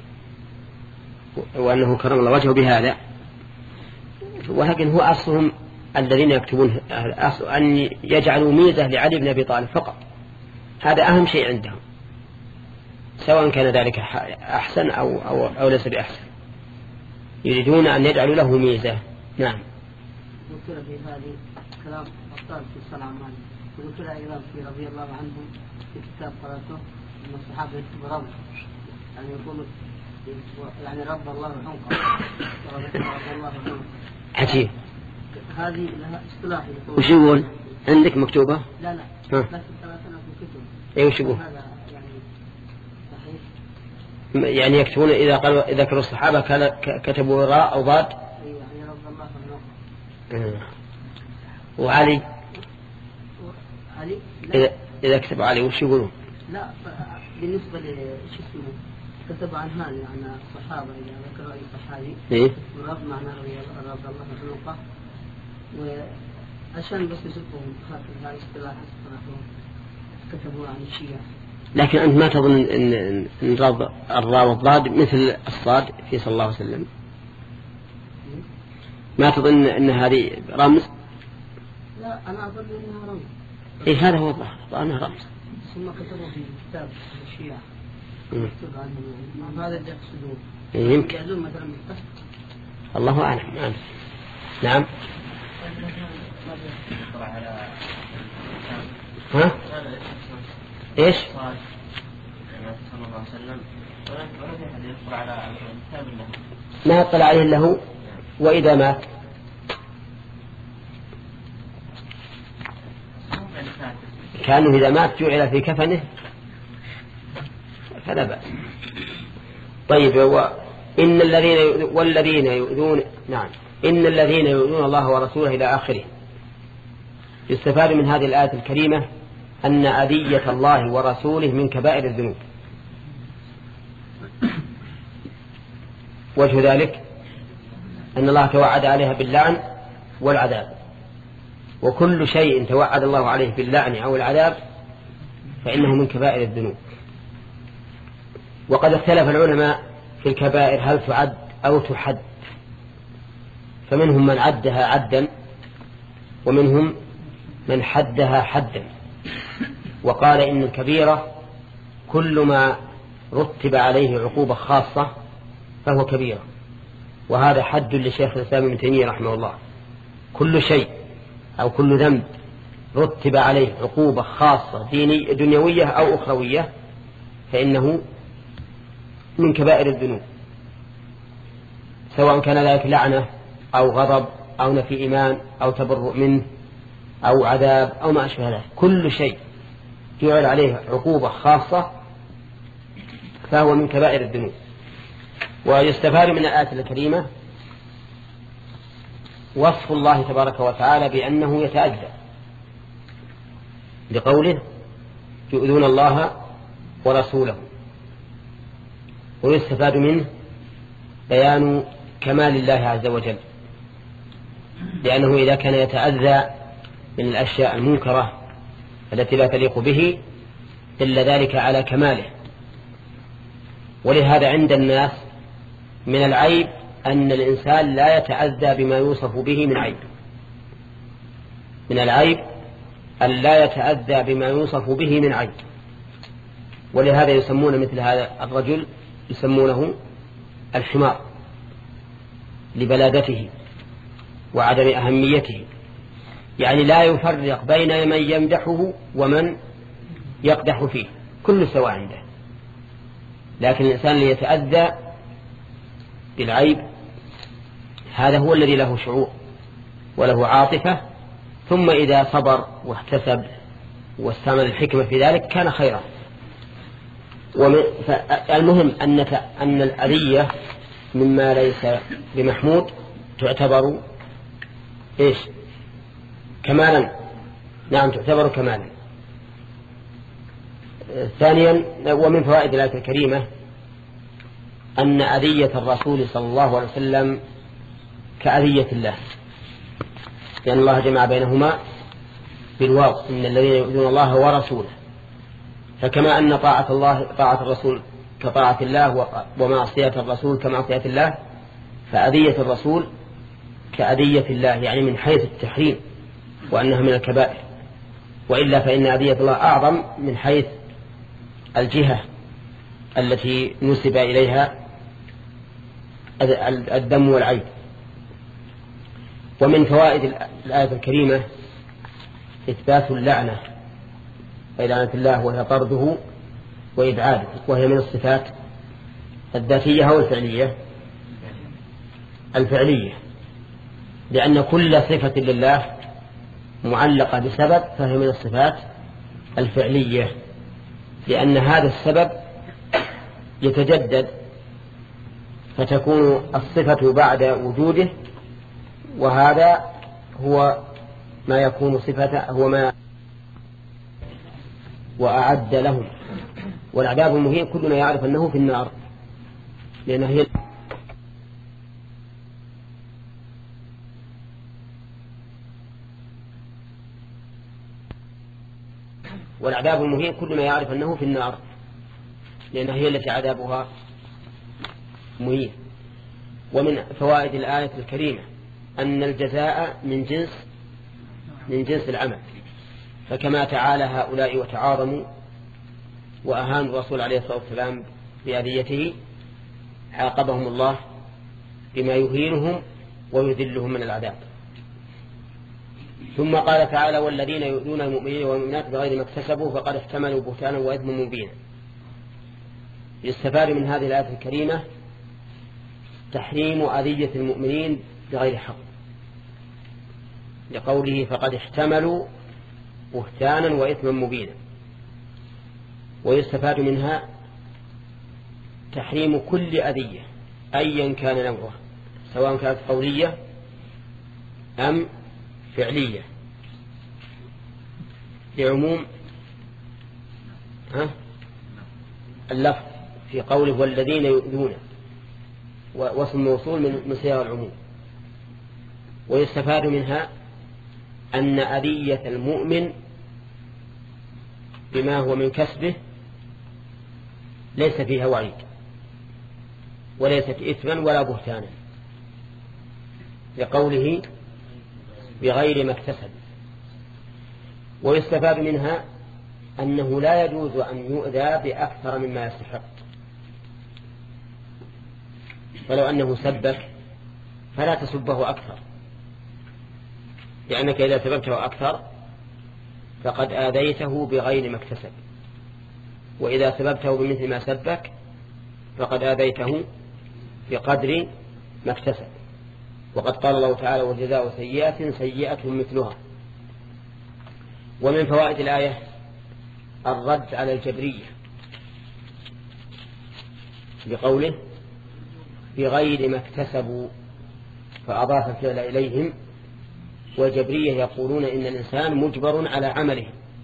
وأنه كرم الله وجهه بهذا، ولكن هو أصلهم الذين يكتبون أن يجعلوا ميزة لعلي بن أبي طالب فقط، هذا أهم شيء عندهم، سواء كان ذلك أحسن أو, أو, أو ليس بأحسن، يريدون أن يجعلوا له ميزة. نعم. ذكر في هذه كلام أبطال في الصلاة مالي، وذكر أيضا في رضي الله عنهم في كتاب قرأته أن الصحابة يكتبوا رضا، يعني يقولوا يعني رب الله عنقه رب الله عنقه عجيب. هذه لها اصطلاح. وش يقول عندك مكتوبة؟ لا لا ها. لكن ثلاثة في الكتب. اي وش يقول؟ هذا يعني صحيح. يعني يكتبون إذا قالوا إذا ذكروا الصحابة كتبوا راء أو ضاد. أيوة يعني رب الله عنقه. وعلي علي إذا إذا كتب علي وش يقولون؟ لا بالنسبة لشو اسمه كتب عن هذا يعني الصحابة إذا ذكروا أي صحابي إيه؟ ورب معناه رب الله عنقه وعشان بس يسبهم هذا اصطلاح اصطلاحهم كتبوا عن الشيعة. لكن أنت ما تظن إن إن الراء والضاد مثل الصاد في صلى الله عليه وسلم؟ ما تظن أن هذه رمز؟ لا أنا أظن أنها رمز. إيه هذا هو الظاهر أنها رمز. ثم كتبوا في كتاب الشيعة مكتوب عنهم هذا اللي يقصدون. إيه يمكن. يجعلون مثلا بالقصد. الله أعلم. نعم. نعم. ها؟ إيش؟ ما يطلع عليه له وإذا مات كانه إذا مات جعل في كفنه فلا بأس. طيب وإن الذين والذين يؤذون نعم إن الذين يؤذون الله ورسوله إلى آخره. يستفاد من هذه الآية الكريمة أن أذية الله ورسوله من كبائر الذنوب. وجه ذلك أن الله توعد عليها باللعن والعذاب، وكل شيء توعد الله عليه باللعن أو العذاب فإنه من كبائر الذنوب. وقد اختلف العلماء في الكبائر هل تعد أو تحد، فمنهم من عدها عدا ومنهم من حدها حدا، وقال إن الكبيرة كل ما رتب عليه عقوبة خاصة فهو كبيرة، وهذا حد لشيخ الإسلام ابن تيمية رحمه الله. كل شيء أو كل ذنب رتب عليه عقوبة خاصة ديني دنيوية أو أخروية فإنه من كبائر الذنوب، سواء كان ذلك لعنة أو غضب أو نفي إيمان أو تبرؤ منه أو عذاب أو ما أشبه ذلك. كل شيء جعل عليه عقوبة خاصة فهو من كبائر الذنوب. ويستفاد من الآية الكريمة وصف الله تبارك وتعالى بأنه يتأذى لقوله يؤذون الله ورسوله. ويستفاد منه بيان كمال الله عز وجل، لأنه إذا كان يتأذى من الأشياء المنكرة التي لا تليق به إلا ذلك على كماله. ولهذا عند الناس من العيب أن الإنسان لا يتأذى بما يوصف به من عيب. من العيب أن لا يتأذى بما يوصف به من عيب. ولهذا يسمون مثل هذا الرجل يسمونه الحمار لبلادته وعدم أهميته، يعني لا يفرق بين من يمدحه ومن يقدح فيه، كل سواء عنده. لكن الإنسان اللي يتأذى بالعيب هذا هو الذي له شعور وله عاطفة، ثم إذا صبر واحتسب واستعمل الحكمة في ذلك كان خيرا. المهم أن أن الأذية مما ليس بمحمود تعتبر إيش؟ كمالا. نعم تعتبر كمالا. ثانيا ومن فوائد الآية الكريمة أن أذية الرسول صلى الله عليه وسلم كأذية الله، لأن الله جمع بينهما بالواو إن الذين يؤذون الله ورسوله. فكما أن طاعة الله طاعة الرسول كطاعة الله ومعصية الرسول كمعصية الله، فأذية الرسول كأذية الله، يعني من حيث التحريم وأنها من الكبائر. وإلا فإن أذية الله أعظم من حيث الجهة التي نسب إليها الدم والعيب. ومن فوائد الآية الكريمة إثبات اللعنة أي لعنة الله، وهي طرده وإبعاده، وهي من الصفات الذاتية أو الفعلية؟ الفعلية، لأن كل صفة لله معلقة بسبب فهي من الصفات الفعلية، لأن هذا السبب يتجدد فتكون الصفة بعد وجوده، وهذا هو ما يكون صفة هو ما وأعد لهم. والعذاب المهين كلنا يعرف أنه في النار، لأنه هي والعذاب المهين كلنا يعرف أنه في النار، لأنها هي التي عذابها مهين. ومن فوائد الآية الكريمة أن الجزاء من جنس من جنس العمل، فكما تعالى هؤلاء وتعاظموا وأهانوا الرسول عليه الصلاة والسلام بأذيته، عاقبهم الله بما يهينهم ويذلهم من العذاب. ثم قال تعالى: والذين يؤذون المؤمنين والمؤمنات بغير ما اكتسبوا فقد احتملوا بهتانا وإثما مبينا. يستفاد من هذه الآية الكريمة تحريم أذية المؤمنين بغير حق، لقوله فقد احتملوا بهتانا وإثما مبينا. ويستفاد منها تحريم كل أذية أيا كان نوعها، سواء كانت قولية أم فعلية، لعموم ها اللفظ في قوله والذين يؤذون، واسم موصول من صيغ العموم. ويستفاد منها أن أذية المؤمن بما هو من كسبه ليس فيها وعيد، وليست إثما ولا بهتانا، لقوله بغير ما اكتسب. ويستفاد منها أنه لا يجوز أن يؤذى بأكثر مما يستحق، فلو أنه سبك فلا تسبه أكثر، لأنك إذا سببته أكثر فقد آذيته بغير ما اكتسب، وإذا سببته بمثل ما سبك فقد آذيته بقدر ما اكتسب. وقد قال الله تعالى: وجزاء سيئة سيئة مثلها. ومن فوائد الآية الرد على الجبرية بقوله بغير ما اكتسبوا، فأضاف الفعل إليهم. والجبرية يقولون إن الإنسان مجبر على عمله،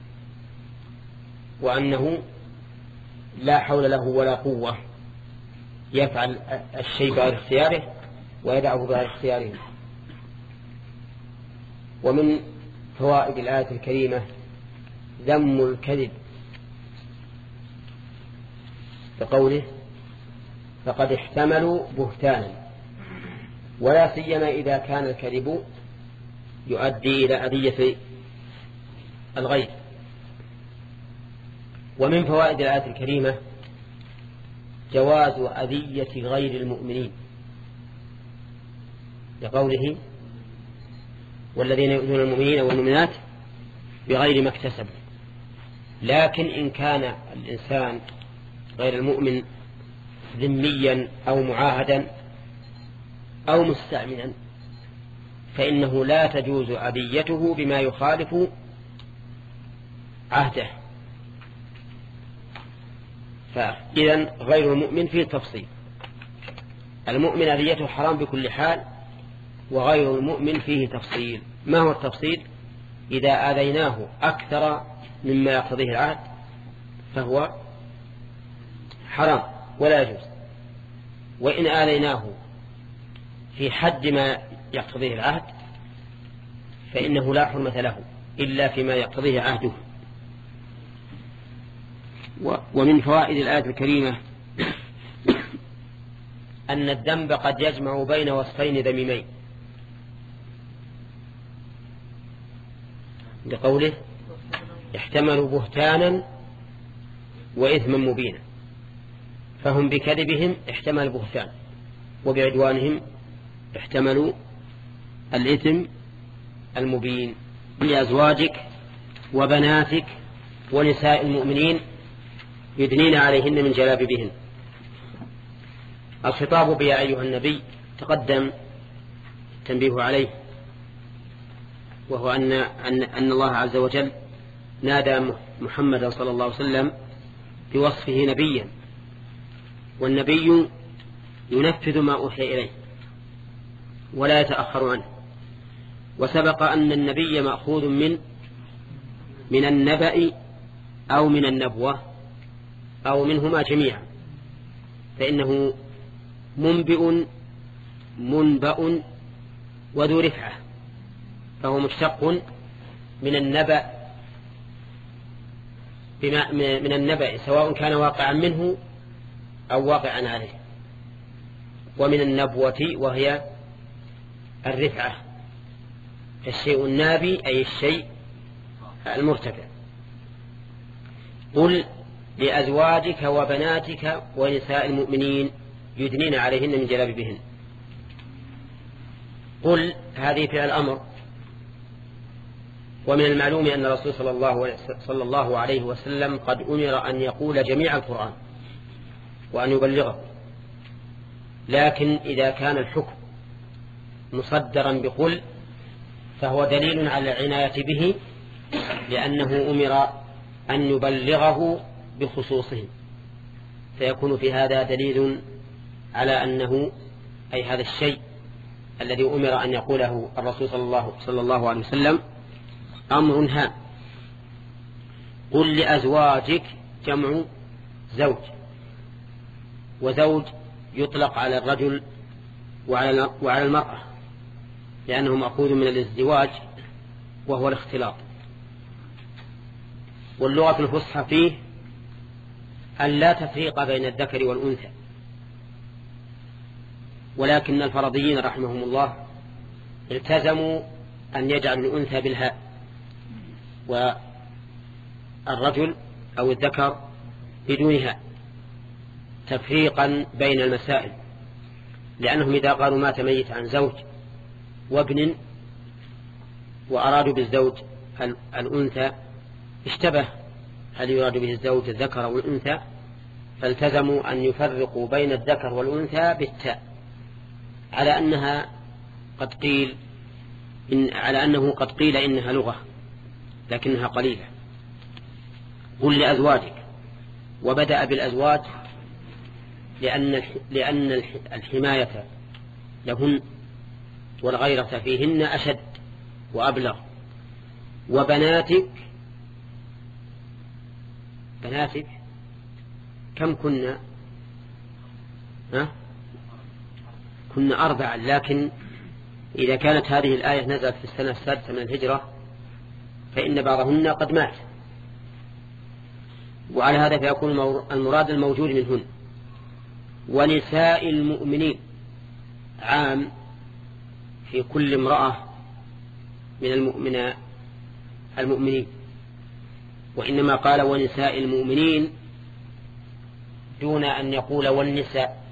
وأنه لا حول له ولا قوة يفعل الشيء بغير اختياره ويدعه بغير اختياره. ومن فوائد الآية الكريمة ذم الكذب بقوله فقد احتملوا بهتانا، ولا سيما إذا كان الكذب يؤدي إلى أذية الغير. ومن فوائد الآية الكريمة جواز أذية غير المؤمنين، لقوله والذين يؤذون المؤمنين والمؤمنات بغير ما اكتسبوا. لكن إن كان الإنسان غير المؤمن ذميا أو معاهدا أو مستأمنا فإنه لا تجوز أذيته بما يخالف عهده. فإذن غير المؤمن فيه تفصيل، المؤمن أذيته حرام بكل حال، وغير المؤمن فيه تفصيل. ما هو التفصيل؟ إذا آذيناه أكثر مما يقتضيه العهد فهو حرام ولا يجوز، وإن آذيناه في حد ما يقتضيه العهد فإنه لا حرمة له إلا فيما يقتضيه عهده. ومن فوائد الآية الكريمة أن الذنب قد يجمع بين وصفين ذميمين، لقوله احتملوا بهتانا وإثما مبينا، فهم بكذبهم احتملوا بهتان، وبعدوانهم احتملوا الإثم المبين. لأزواجك وبناتك ونساء المؤمنين يدنين عليهن من جلابيبهن. الخطاب بيا أيها النبي تقدم التنبيه عليه، وهو أن, أن, أن الله عز وجل نادى محمد صلى الله عليه وسلم بوصفه نبيا، والنبي ينفذ ما أوحي إليه ولا يتأخر عنه. وسبق أن النبي مأخوذ من من النبأ أو من النبوة أو منهما جميعا، فإنه منبئ منبأ وذو رفعة، فهو مشتق من النبأ بما من النبأ سواء كان واقعا منه أو واقعا عليه، ومن النبوة وهي الرفعة، الشيء النابي أي الشيء المرتفع. قل لأزواجك وبناتك ونساء المؤمنين يدنين عليهن من جلابيبهن. قل هذه فعل الأمر، ومن المعلوم أن الرسول صلى الله, صلى الله عليه وسلم قد أمر أن يقول جميع القرآن وأن يبلغه، لكن إذا كان الحكم مصدرا بقل فهو دليل على العناية به، لأنه أمر أن يبلغه بخصوصه، فيكون في هذا دليل على أنه أي هذا الشيء الذي أمر أن يقوله الرسول صلى الله, صلى الله عليه وسلم أمر هام. قل لأزواجك جمع زوج، وزوج يطلق على الرجل وعلى المرأة لأنه مأخوذ من الازدواج وهو الاختلاط. واللغة الفصحى فيه أن لا تفريق بين الذكر والأنثى، ولكن الفرضيين رحمهم الله التزموا أن يجعلوا الأنثى بالهاء والرجل أو الذكر بدونها تفريقا بين المسائل، لأنهم إذا قالوا مات ميت عن زوج وابن وأرادوا بالزوج الأنثى اشتبه هل يراد به الزوج الذكر أو الأنثى، فالتزموا أن يفرقوا بين الذكر والأنثى بالتاء، على أنها قد قيل إن على أنه قد قيل إنها لغة لكنها قليلة. قل لأزواجك، وبدأ بالأزواج لأن لأن الحماية لهن والغيرة فيهن أشد وأبلغ. وبناتك، بناتك كم كنا؟ ها؟ كنا أربعا، لكن إذا كانت هذه الآية نزلت في السنة السادسة من الهجرة فإن بعضهن قد مات، وعلى هذا فيكون المراد الموجود منهن. ونساء المؤمنين عام في كل امرأة من المؤمنين المؤمنين، وإنما قال ونساء المؤمنين دون أن يقول والنساء،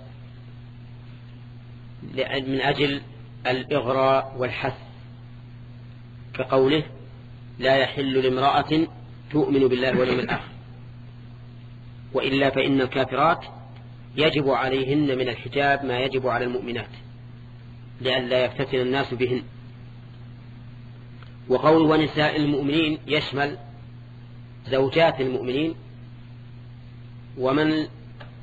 من أجل الإغراء والحث، كقوله لا يحل لامرأة تؤمن بالله واليوم الآخر، وإلا فإن الكافرات يجب عليهن من الحجاب ما يجب على المؤمنات لئلا يفتتن الناس بهن. وقول ونساء المؤمنين يشمل زوجات المؤمنين ومن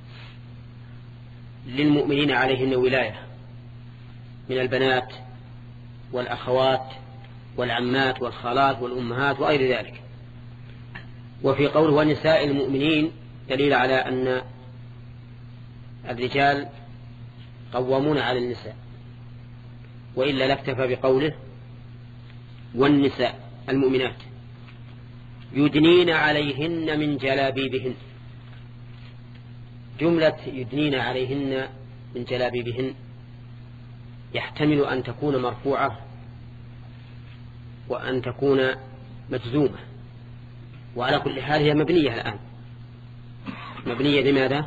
للمؤمنين عليهن ولاية من البنات والأخوات والعمات والخالات والأمهات وغير ذلك. وفي قوله ونساء المؤمنين دليل على أن الرجال قوامون على النساء، وإلا لاكتفى بقوله والنساء المؤمنات يدنين عليهن من جلابيبهن. جملة يدنين عليهن من جلابيبهن يحتمل أن تكون مرفوعة وأن تكون مجزومة، وعلى كل حال هي مبنية الآن. مبنية لماذا؟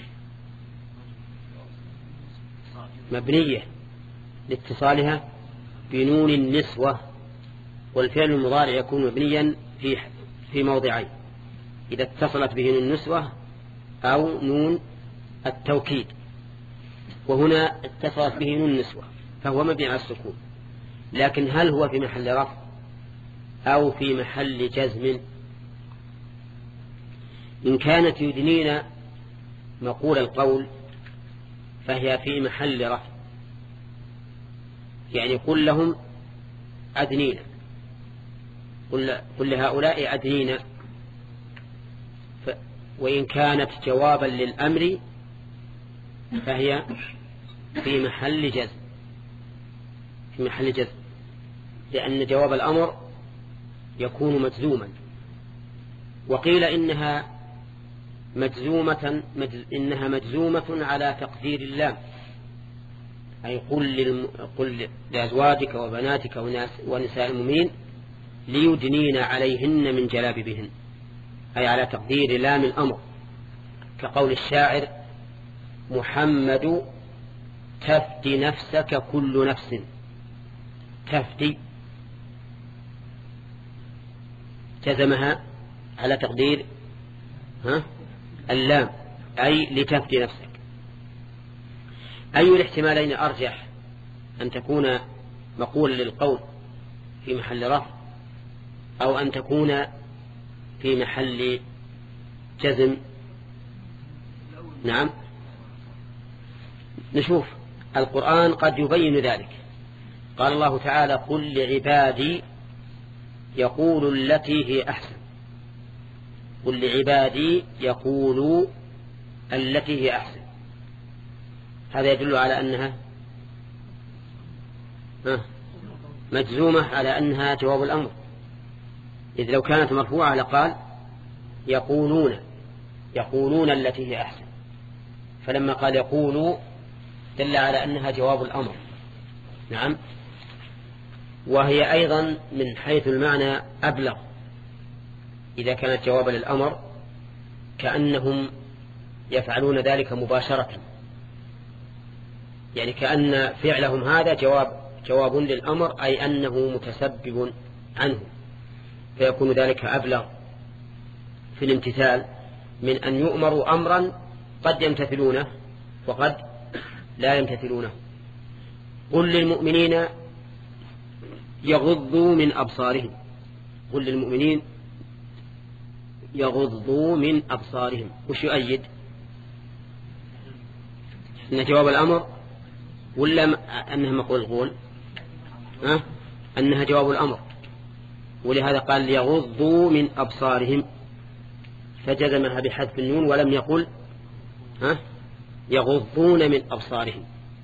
مبنية لاتصالها بنون النسوة، والفعل المضارع يكون مبنيا في في موضعين: إذا اتصلت به نون النسوة أو نون التوكيد. وهنا اتصلت به نون النسوة فهو مبني على السكون. لكن هل هو في محل رفع أو في محل جزم؟ إن كانت يدنين مقول القول فهي في محل رفع، يعني قل لهم أدنين، قل, قل لهؤلاء أدنين. ف وإن كانت جوابا للأمر فهي في محل جزم، في محل جزم، لأن جواب الأمر يكون مجزوما. وقيل إنها مجزومة مجز إنها مجزومة على تقدير اللام، أي قل, للم... قل لأزواجك وبناتك ونساء المؤمنين ليدنين عليهن من جلابيبهن، أي على تقدير لام الأمر، كقول الشاعر محمد تفدي نفسك كل نفس. تفدي جزمها على تقدير ها اللام، أي لتفدي نفسك. أي الاحتمالين أرجح، أن تكون مقولا للقول في محل رفع أو أن تكون في محل جزم؟ نعم، نشوف القرآن قد يبين ذلك. قال الله تعالى قل لعبادي يقول التي هي أحسن، قل لعبادي يقولوا التي هي أحسن. هذا يدل على أنها مجزومة على أنها جواب الأمر، إذ لو كانت مرفوعة لقال يقولون يقولون التي هي أحسن، فلما قال يقولوا دل على أنها جواب الأمر. نعم، وهي أيضا من حيث المعنى أبلغ إذا كانت جوابا للأمر، كأنهم يفعلون ذلك مباشرة، يعني كأن فعلهم هذا جواب جواب للأمر، أي أنه متسبب عنه، فيكون ذلك أبلغ في الامتثال من أن يؤمروا أمرا قد يمتثلونه وقد لا يمتثلونه. قل للمؤمنين يغضوا من أبصارهم، قل للمؤمنين يغضوا من أبصارهم، وش يؤيد؟ أن جواب الأمر ولا أنها مقول القول؟ أه؟ أنها جواب الأمر، ولهذا قال يغضوا من أبصارهم، فجزمها بحذف النون ولم يقل أه؟ يغضون من أبصارهم.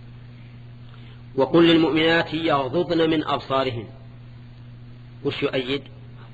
وقل للمؤمنات يغضضن من أبصارهم، وش يؤيد؟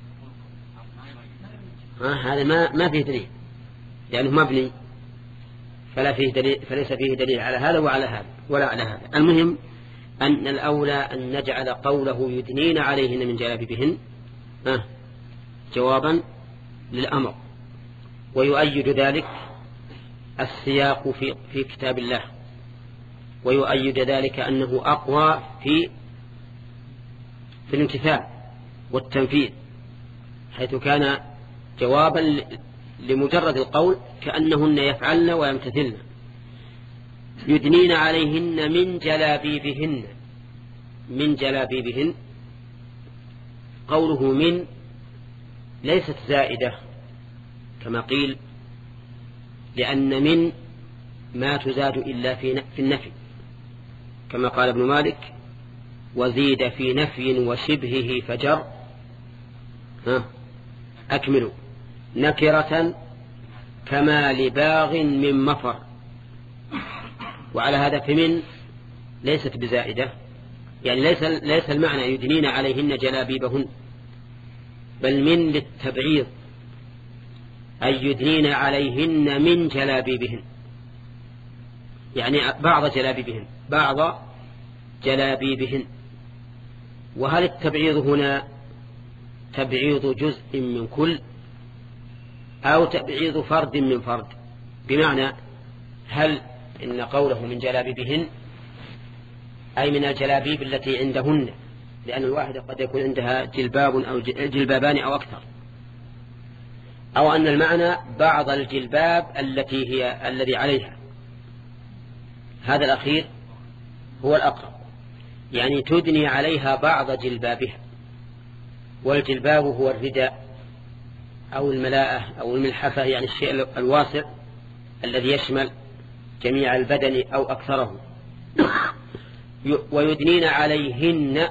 أه؟ هذا ما ما فيه دليل، لأنه مبني، فلا فيه دليل، فليس فيه دليل على هذا وعلى هذا ولا على هذا. المهم أن الأولى أن نجعل قوله يدنين عليهن من جلابيبهن أه جوابا للأمر، ويؤيد ذلك السياق في في كتاب الله، ويؤيد ذلك أنه أقوى في في الامتثال والتنفيذ، حيث كان جوابا لمجرد القول كأنهن يفعلن ويمتثلن. يدنين عليهن من جلابيبهن، من جلابيبهن، قوله من ليست زائدة كما قيل، لأن من ما تزاد إلا في النفي، كما قال ابن مالك وزيد في نفي وشبهه فجر ها أكملوا نكرة كما لباغ من مفر. وعلى هذا فمن ليست بزائدة، يعني ليس, ليس المعنى يدنين عليهن جلابيبهن، بل من للتبعيض، أي يدنين عليهن من جلابيبهن، يعني بعض جلابيبهن، بعض جلابيبهن. وهل التبعيض هنا تبعيض جزء من كل أو تبعيض فرد من فرد؟ بمعنى هل إن قوله من جلابيبهن أي من الجلابيب التي عندهن، لأن الواحدة قد يكون عندها جلباب أو جلبابان أو أكثر، أو أن المعنى بعض الجلباب التي هي الذي عليها، هذا الأخير هو الأقرب، يعني تدني عليها بعض جلبابها، والجلباب هو الرداء أو الملاءة أو الملحفة، يعني الشيء الواسع الذي يشمل جميع البدن أو أكثره. ويدنين عليهن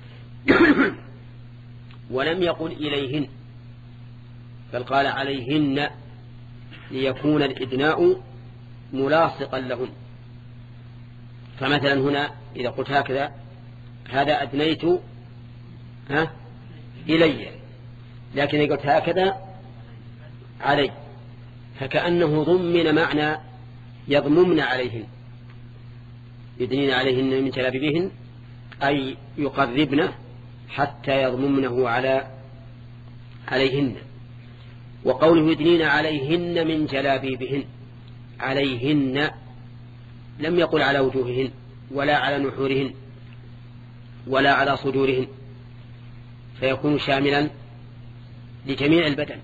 ولم يقل إليهن، بل قال عليهن ليكون الإدناء ملاصقا لهن. فمثلا هنا إذا قلت هكذا هذا أدنيت ها إلي، لكن إذا قلت هكذا علي، فكأنه ضمن معنى يضممن عليهن، يدنين عليهن من جلابيبهن أي يقربن حتى يضممنه على عليهن. وقوله يدنين عليهن من جلابيبهن، عليهن لم يقل على وجوههن ولا على نحورهن ولا على صدورهن، فيكون شاملا لجميع البدن.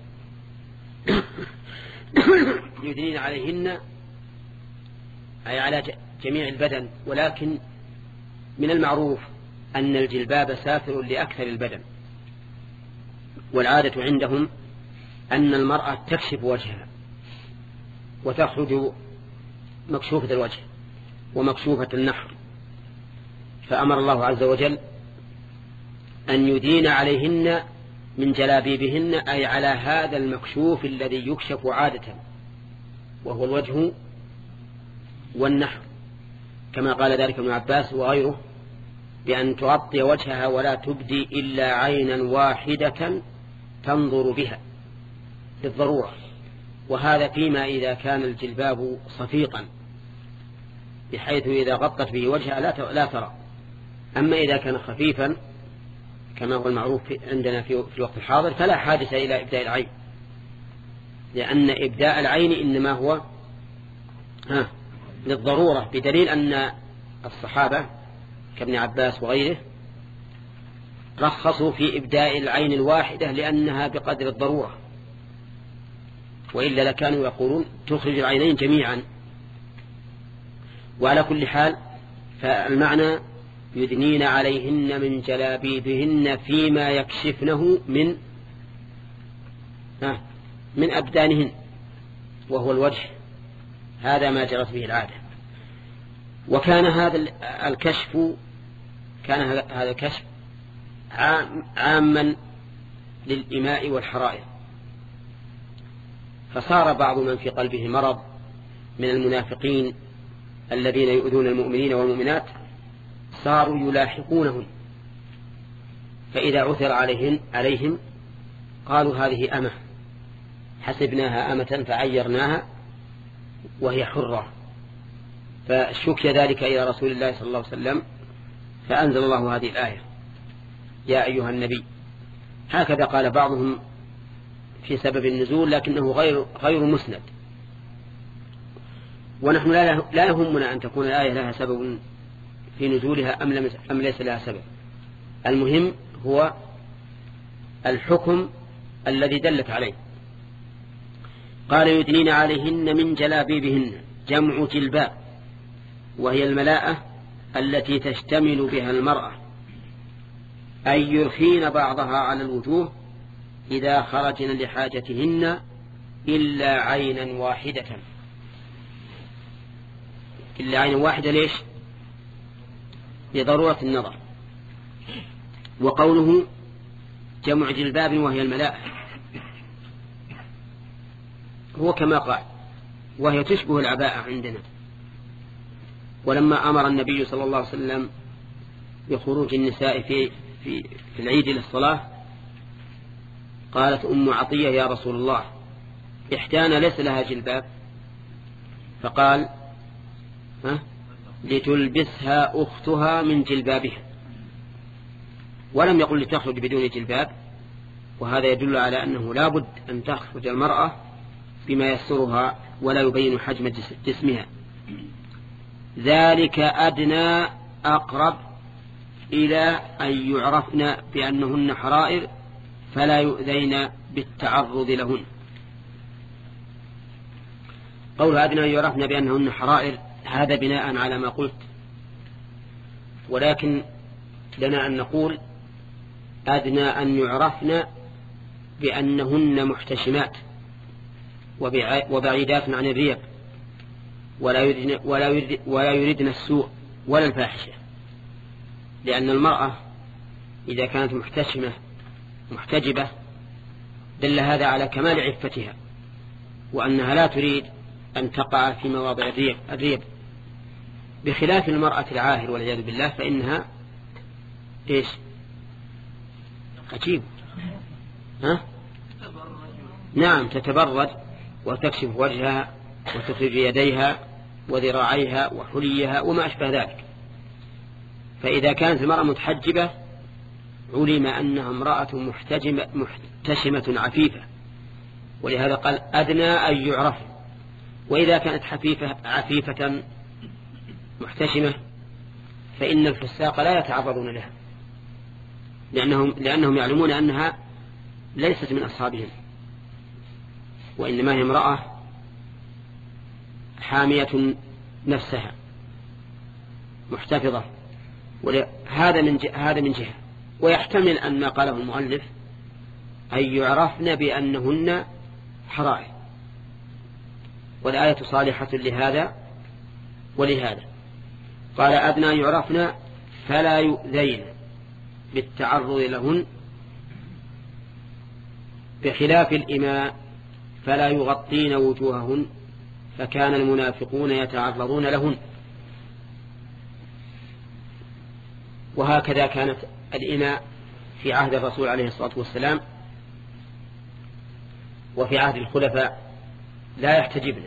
يدنين عليهن أي على جميع البدن، ولكن من المعروف أن الجلباب سافر لأكثر البدن، والعادة عندهم أن المرأة تكشف وجهها وتخرج مكشوفة الوجه ومكشوفة النحر، فأمر الله عز وجل أن يدين عليهن من جلابيبهن أي على هذا المكشوف الذي يكشف عادة، وهو الوجه والنحر، كما قال ذلك ابن عباس وغيره بأن تغطي وجهها ولا تبدي إلا عينا واحدة تنظر بها للضرورة. وهذا فيما إذا كان الجلباب صفيقا بحيث إذا غطت به وجهها لا ترى. أما إذا كان خفيفا كما هو المعروف عندنا في الوقت الحاضر فلا حاجة إلى إبداء العين، لأن إبداء العين إنما هو ها للضرورة، بدليل أن الصحابة كابن عباس وغيره رخصوا في إبداء العين الواحدة لأنها بقدر الضرورة، وإلا لكانوا يقولون تخرج العينين جميعا. وعلى كل حال فالمعنى يدنين عليهن من جلابيبهن فيما يكشفنه من من أبدانهن، وهو الوجه، هذا ما جرت به العادة. وكان هذا الكشف كان هذا الكشف عاما للإماء والحرائر، فصار بعض من في قلبه مرض من المنافقين الذين يؤذون المؤمنين والمؤمنات صاروا يلاحقونهم، فإذا عثر عليهم, عليهم قالوا هذه أمة حسبناها أمة فعيرناها وهي حرة، فشكي ذلك إلى رسول الله صلى الله عليه وسلم فأنزل الله هذه الآية يا أيها النبي. هكذا قال بعضهم في سبب النزول، لكنه غير غير مسند، ونحن لا يهمنا أن تكون الآية لها سبب في نزولها أم ليس لها سبب، المهم هو الحكم الذي دلت عليه. قال يدنين عليهن من جلابيبهن، جمع جلباب، وهي الملاءة التي تشتمل بها المرأة، أي يرخين بعضها على الوجوه إذا خرجن لحاجتهن إلا عينا واحدة. إلا عينا واحدة ليش؟ لضرورة النظر. وقوله جمع جلباب وهي الملاءة هو كما قال وهي تشبه العباءة عندنا. ولما أمر النبي صلى الله عليه وسلم بخروج النساء في, في, في العيد للصلاة قالت أم عطية يا رسول الله إحدانا ليس لها جلباب، فقال ها لتلبسها أختها من جلبابها، ولم يقل لتخرج بدون جلباب، وهذا يدل على أنه لا بد أن تخرج المرأة بما يسترها ولا يبين حجم جسمها. ذلك أدنى أقرب إلى أن يعرفن بأنهن حرائر فلا يؤذين بالتعرض لهن. قول أدنى أن يعرفن بأنهن حرائر هذا بناء على ما قلت، ولكن لنا أن نقول أدنى أن يعرفن بأنهن محتشمات وبعيدات عن الريب، ولا يردن, ولا, يردن ولا يردن السوء ولا الفاحشة، لأن المرأة إذا كانت محتشمة محتجبة دل هذا على كمال عفتها، وأنها لا تريد أن تقع في مواضع الريب, الريب بخلاف المرأة العاهر والعياذ بالله، فإنها إيش عجيب ها؟ نعم تتبرج وتكشف وجهها وتخرج يديها وذراعيها وحليها وما أشبه ذلك. فإذا كانت المرأة متحجبة علم أنها امرأة محتجمة محتشمة عفيفة، ولهذا قال أدنى أن يعرف. وإذا كانت حفيفة عفيفة محتشمة فإن الفساق لا يتعرضون لها، لأنهم, لأنهم يعلمون أنها ليست من أصحابهم، وإنما هي امرأة حامية نفسها محتفظة. هذا من هذا من جهة. ويحتمل أن ما قاله المؤلف أن يعرفن بأنهن حرائر، والآية صالحة لهذا ولهذا. قال أدنى يعرفن فلا يؤذين بالتعرض لهن، بخلاف الإماء فلا يغطين وجوههن فكان المنافقون يتعرضون لهن. وهكذا كانت الإماء في عهد الرسول عليه الصلاة والسلام وفي عهد الخلفاء لا يحتجبن،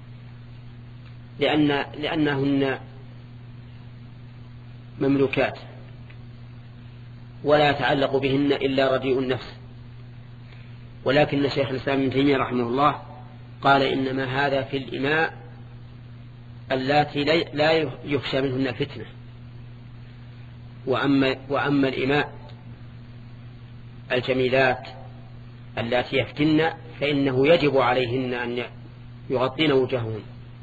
لأن لأنهن مملوكات ولا يتعلق بهن إلا رديء النفس. ولكن شيخ الإسلام ابن تيمية رحمه الله قال إنما هذا في الإماء اللاتي لا يخشى منهن الفتنة، وأما, وأما الإماء الجميلات اللاتي يفتن فإنه يجب عليهن أن يغطين وجههن،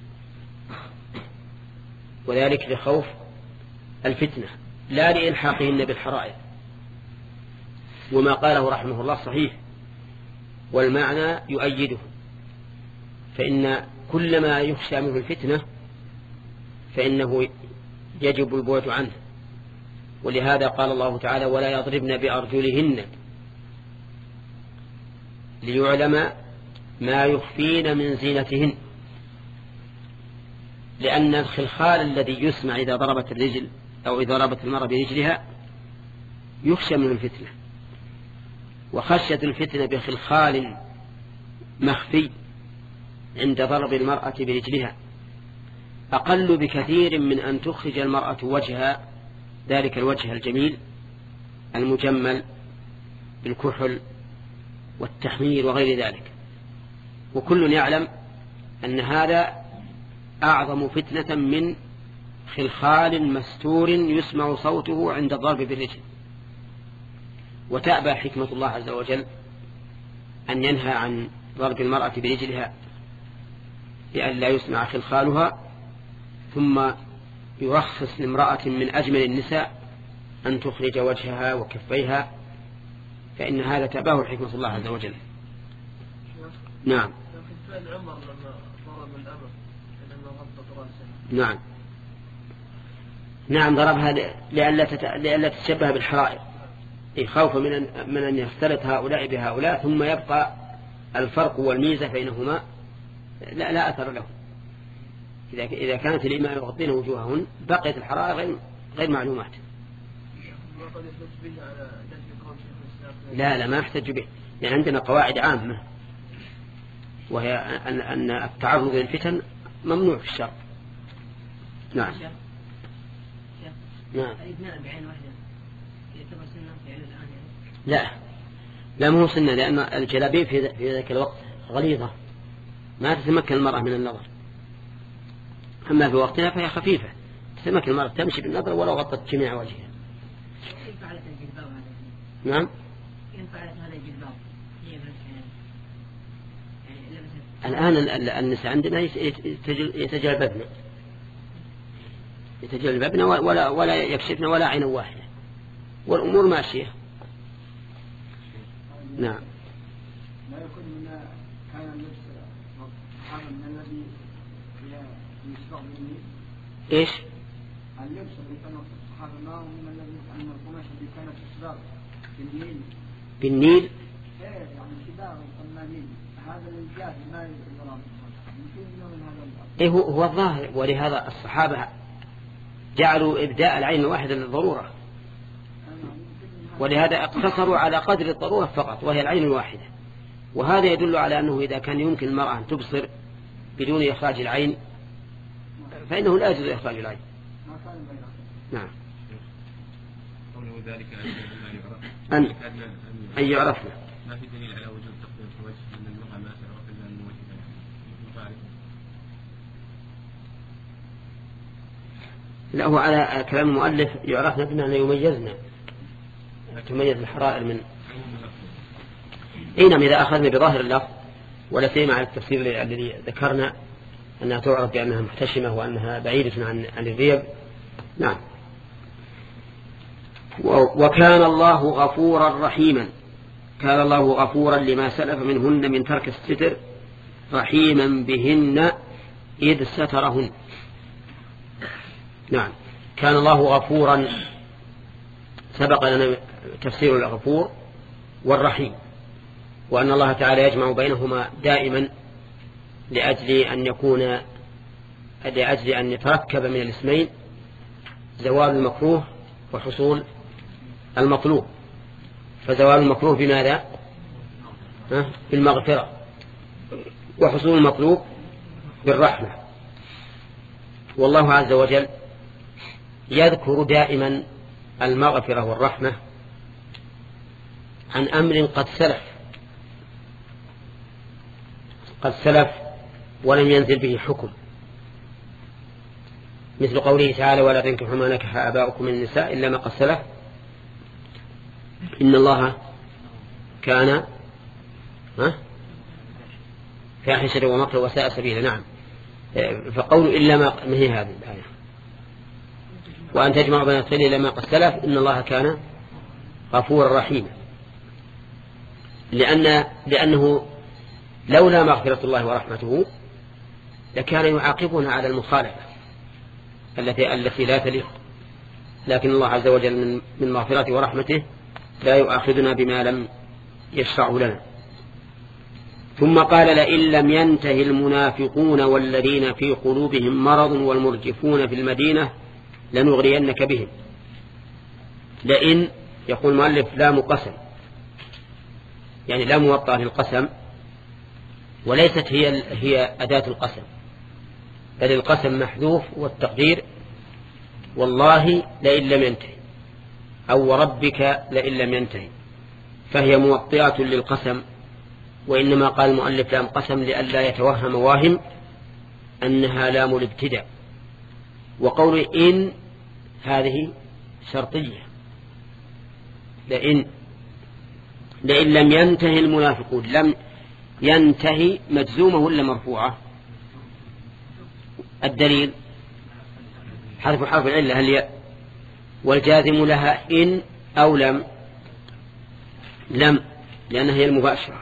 وذلك لخوف الفتنة لا لإلحاقهن بالحرائر. وما قاله رحمه الله صحيح، والمعنى يؤيده، فإن كل ما يخشى منه الفتنة فإنه يجب البعد عنه. ولهذا قال الله تعالى ولا يضربن بأرجلهن ليعلم ما يخفين من زينتهن، لأن الخلخال الذي يسمع إذا ضربت الرجل أو إذا ضربت المرأة برجلها يخشى من الفتنة، وخشية الفتنة بخلخال مخفي عند ضرب المرأة برجلها أقل بكثير من أن تخرج المرأة وجهها، ذلك الوجه الجميل المجمل بالكحل والتحمير وغير ذلك. وكل يعلم أن هذا أعظم فتنة من خلخال مستور يسمع صوته عند الضرب بالرجل. وتأبى حكمة الله عز وجل أن ينهى عن ضرب المرأة برجلها لئلا يسمع خلخالها، ثم يرخص لامرأة من أجمل النساء أن تخرج وجهها وكفيها، فإن هذا تأباه حكمة الله عز وجل. نعم. نعم نعم ضربها لئلا تتشبه بالحرائر، خوفا من أن, من أن يختلط هؤلاء بهؤلاء ثم يبقى الفرق والميزة بينهما لا, لا أثر له. إذا, إذا كانت الإماء يغطين وجوههن بقيت الحرائر غير, غير معلومات. لا لا ما يحتج به، لأن يعني عندنا قواعد عامة وهي أن, أن التعرض للفتن ممنوع في الشرع. نعم. نعم. لا لا مو سنة، لأن الجلابيب في, في ذلك الوقت غليظة ما تتمكن المرأة من النظر، أما في وقتنا فهي خفيفة تتمكن المرأة تمشي بالنظر ولو غطت جميع وجهها. نعم. الآن النساء عندنا يتجلببن يتجلببن ولا, ولا يكشفن ولا عين واحدة، والأمور ماشية. نعم. لا يكون من كان اللبس هذا من الذي يشرع بالنيل. إيش؟ اللبس اللي كان الصحابة ما هو من الذي أن القماش اللي كانت تشرع بالنيل. بالنيل؟ إيه يعني كذا النيل هذا الجاهل ما يقدر إيه هو, هو الظاهر، ولهذا الصحابة جعلوا إبداء العين الواحدة للضرورة، ولهذا اقتصروا على قدر الضرورة فقط وهي العين الواحدة. وهذا يدل على أنه إذا كان يمكن المرأة أن تبصر بدون إخراج العين فإنه لا يجوز إخراج العين. نعم. قوله ذلك أن أن يعرفنا. ما في دليل على وجود تقديم الوجه من المرأة ما سبق إلا من وجهها. لا، هو على كلام المؤلف يعرفنا بما يميزنا، تميز الحرائر من إنما إذا أخذنا بظاهر اللفظ ولا سيما على التفسير الذي ذكرنا أنها تعرف بأنها محتشمة وأنها بعيدة عن عن الريب. نعم. وكان الله غفورا رحيما، كان الله غفورا لما سلف منهن من ترك الستر، رحيما بهن إذ سترهن. نعم. كان الله غفورا، سبق لنا تفسير الغفور والرحيم، وأن الله تعالى يجمع بينهما دائما لأجل أن يكون لأجل أن يتركب من الاسمين زوال المكروه وحصول المطلوب. فزوال المكروه بماذا؟ بالمغفرة، وحصول المطلوب بالرحمة. والله عز وجل يذكر دائما المغفرة والرحمة عن أمر قد سلف قد سلف ولم ينزل به حكم، مثل قوله تعالى: ولا تنكحوا ما نكح آباؤكم من النساء إلا ما قد سلف إن الله كان فاحشة ومكر وساء سبيلا. نعم. فقول إلا ما هي هذه الآية، وأن تجمع بين الخير إلا ما قد سلف إن الله كان غفورا رحيما، لأن لأنه لولا مغفرة الله ورحمته لكان يعاقبنا على المخالفة التي التي لا تليق، لكن الله عز وجل من مغفرته ورحمته لا يؤاخذنا بما لم يشرع لنا. ثم قال: لئن لم ينتهي المنافقون والذين في قلوبهم مرض والمرجفون في المدينة لنغرينك بهم. لئن يقول المؤلف لام قسم، يعني لا موطأ للقسم، وليست هي هي أداة القسم، بل القسم محذوف والتقدير والله لئن لم ينتهي أو وربك لئن لم ينتهي، فهي موطئة للقسم. وإنما قال المؤلف لام قسم لئلا يتوهم واهم أنها لام الابتداء. وقول إن هذه شرطية، لئن لئن لم ينتهي المنافقون، لم ينتهي مجزومة ولا مرفوعة؟ الدليل حرف حرف العلة الياء، والجازم لها إن أو لم لم لأنها هي المباشرة.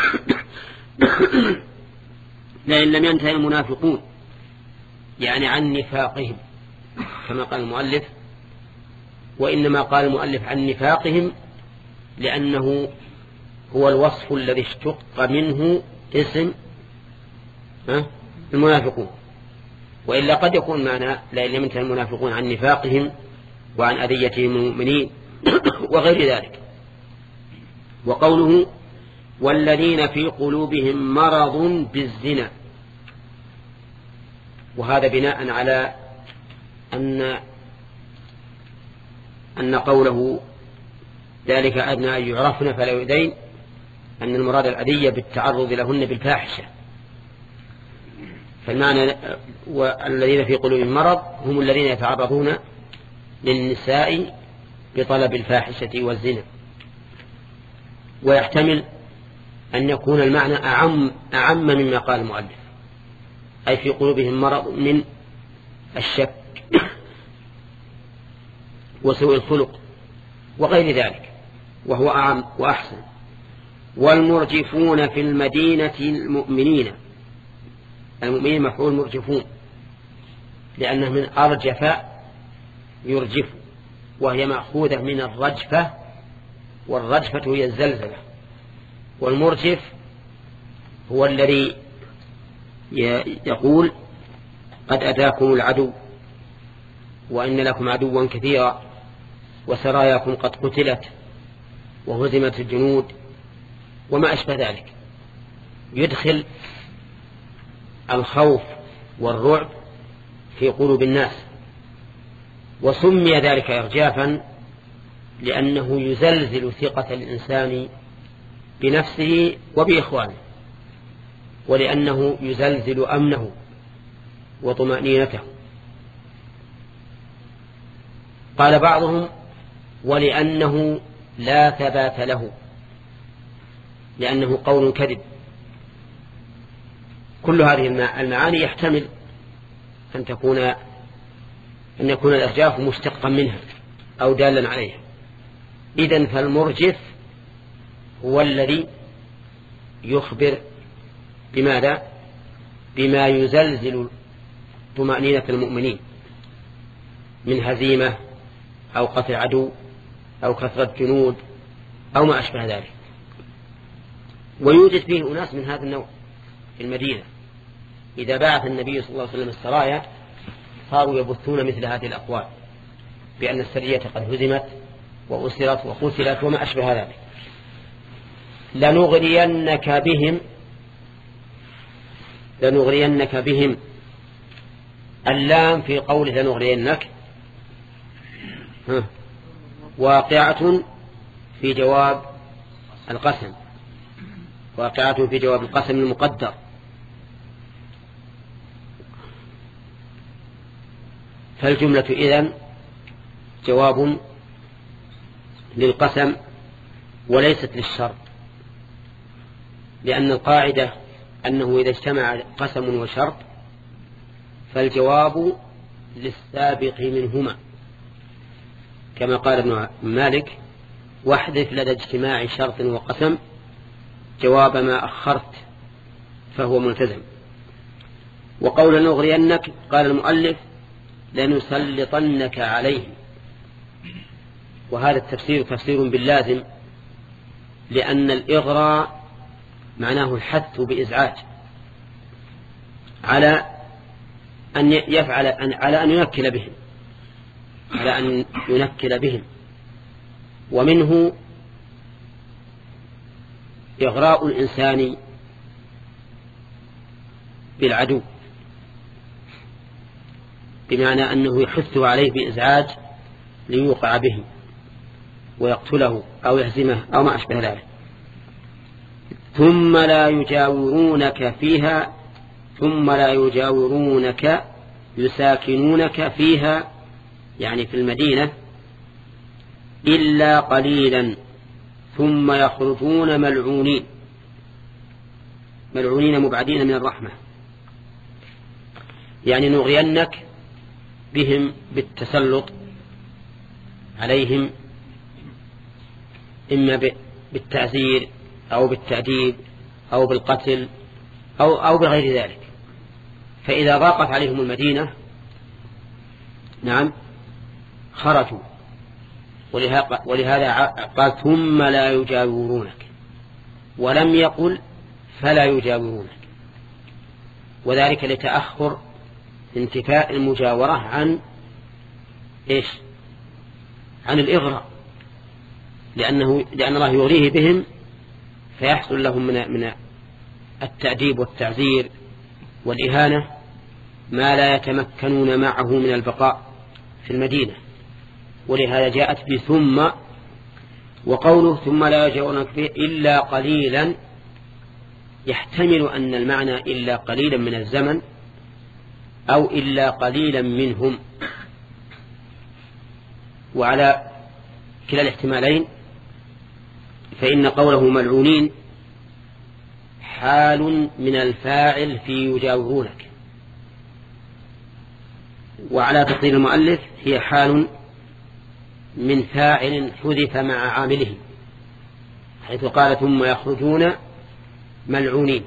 لئن لم ينتهي المنافقون يعني عن نفاقهم كما قال المؤلف، وإنما قال المؤلف عن نفاقهم لأنه هو الوصف الذي اشتق منه اسم المنافقون، وإلا قد يكون معنى لئن لم ينتهي المنافقون عن نفاقهم وعن أذيتهم المؤمنين وغير ذلك. وقوله والذين في قلوبهم مرض بالزنا، وهذا بناء على أن أن قوله ذلك أدنى أن يعرفن فلا يؤذين، أن المراد الأذية بالتعرض لهن بالفاحشة. فالمعنى والذين في قلوبهم مرض هم الذين يتعرضون للنساء بطلب الفاحشة والزنا. ويحتمل أن يكون المعنى أعم, أعم مما قال المؤلف، أي في قلوبهم مرض من الشك وسوء الخلق وغير ذلك، وهو أعم وأحسن. والمرجفون في المدينة المؤمنين، المؤمنين مفعول مرجفون لأنه من أرجف يرجف، وهي مأخوذة من الرجفة، والرجفة هي الزلزلة. والمرجف هو الذي يقول قد أتاكم العدو وإن لكم عدوا كثيرا وسراياكم قد قتلت وهزمت الجنود وما أشبه ذلك، يدخل الخوف والرعب في قلوب الناس. وسمي ذلك إرجافا لأنه يزلزل ثقة الإنسان بنفسه وبإخوانه، ولأنه يزلزل أمنه وطمأنينته. قال بعضهم ولأنه لا ثبات له، لأنه قول كذب. كل هذه المعاني يحتمل أن تكون أن يكون الإرجاف مشتقا منها أو دالا عليها. إذن فالمرجف هو الذي يخبر بماذا؟ بما يزلزل طمأنينة المؤمنين من هزيمة أو قتل عدو أو كثرة جنود أو ما أشبه ذلك. ويوجد فيه أناس من هذا النوع في المدينة، إذا بعث النبي صلى الله عليه وسلم السرايا صاروا يبثون مثل هذه الأقوال بأن السرية قد هزمت وأسرت وقتلت وما أشبه ذلك. لنغرينك بهم لنغرينك بهم اللام في قوله لنغرينك واقعة في جواب القسم، واقعة في جواب القسم المقدر. فالجملة إذن جواب للقسم وليست للشرط، لأن القاعدة أنه إذا اجتمع قسم وشرط فالجواب للسابق منهما، كما قال ابن مالك واحذف لدى اجتماع شرط وقسم جواب ما أخرت فهو ملتزم. وقول نغرينك قال المؤلف لنسلطنك عليهم، وهذا التفسير تفسير باللازم، لأن الإغراء معناه الحث بإزعاج على أن يفعل على أن ينكل بهم على أن ينكل بهم ومنه إغراء الإنسان بالعدو، بمعنى أنه يحثه عليه بإزعاج ليوقع به ويقتله أو يهزمه أو ما أشبه ذلك. ثم لا يجاورونك فيها ثم لا يجاورونك يساكنونك فيها يعني في المدينة إلا قليلا ثم يخرجون ملعونين ملعونين مبعدين من الرحمة. يعني نغرينك بهم بالتسلط عليهم إما بالتعزير أو بالتأديب أو بالقتل أو, أو بغير ذلك. فإذا ضاقت عليهم المدينة نعم خرجوا، ولهذا قال ثم لا يجاورونك ولم يقل فلا يجاورونك، وذلك لتأخر انتفاء المجاورة عن إيش؟ عن الإغراء، لأنه لأن الله يغريه بهم فيحصل لهم من من التأديب والتعزير والإهانة ما لا يتمكنون معه من البقاء في المدينة. ولهذا جاءت بثم. وقوله ثم لا يجاورونك فيه إلا قليلا يحتمل أن المعنى إلا قليلا من الزمن أو إلا قليلا منهم، وعلى كلا الاحتمالين فإن قوله ملعونين حال من الفاعل في يجاورونك، وعلى تقدير المؤلف هي حال من فاعل حذف مع عامله، حيث قال ثم يخرجون ملعونين،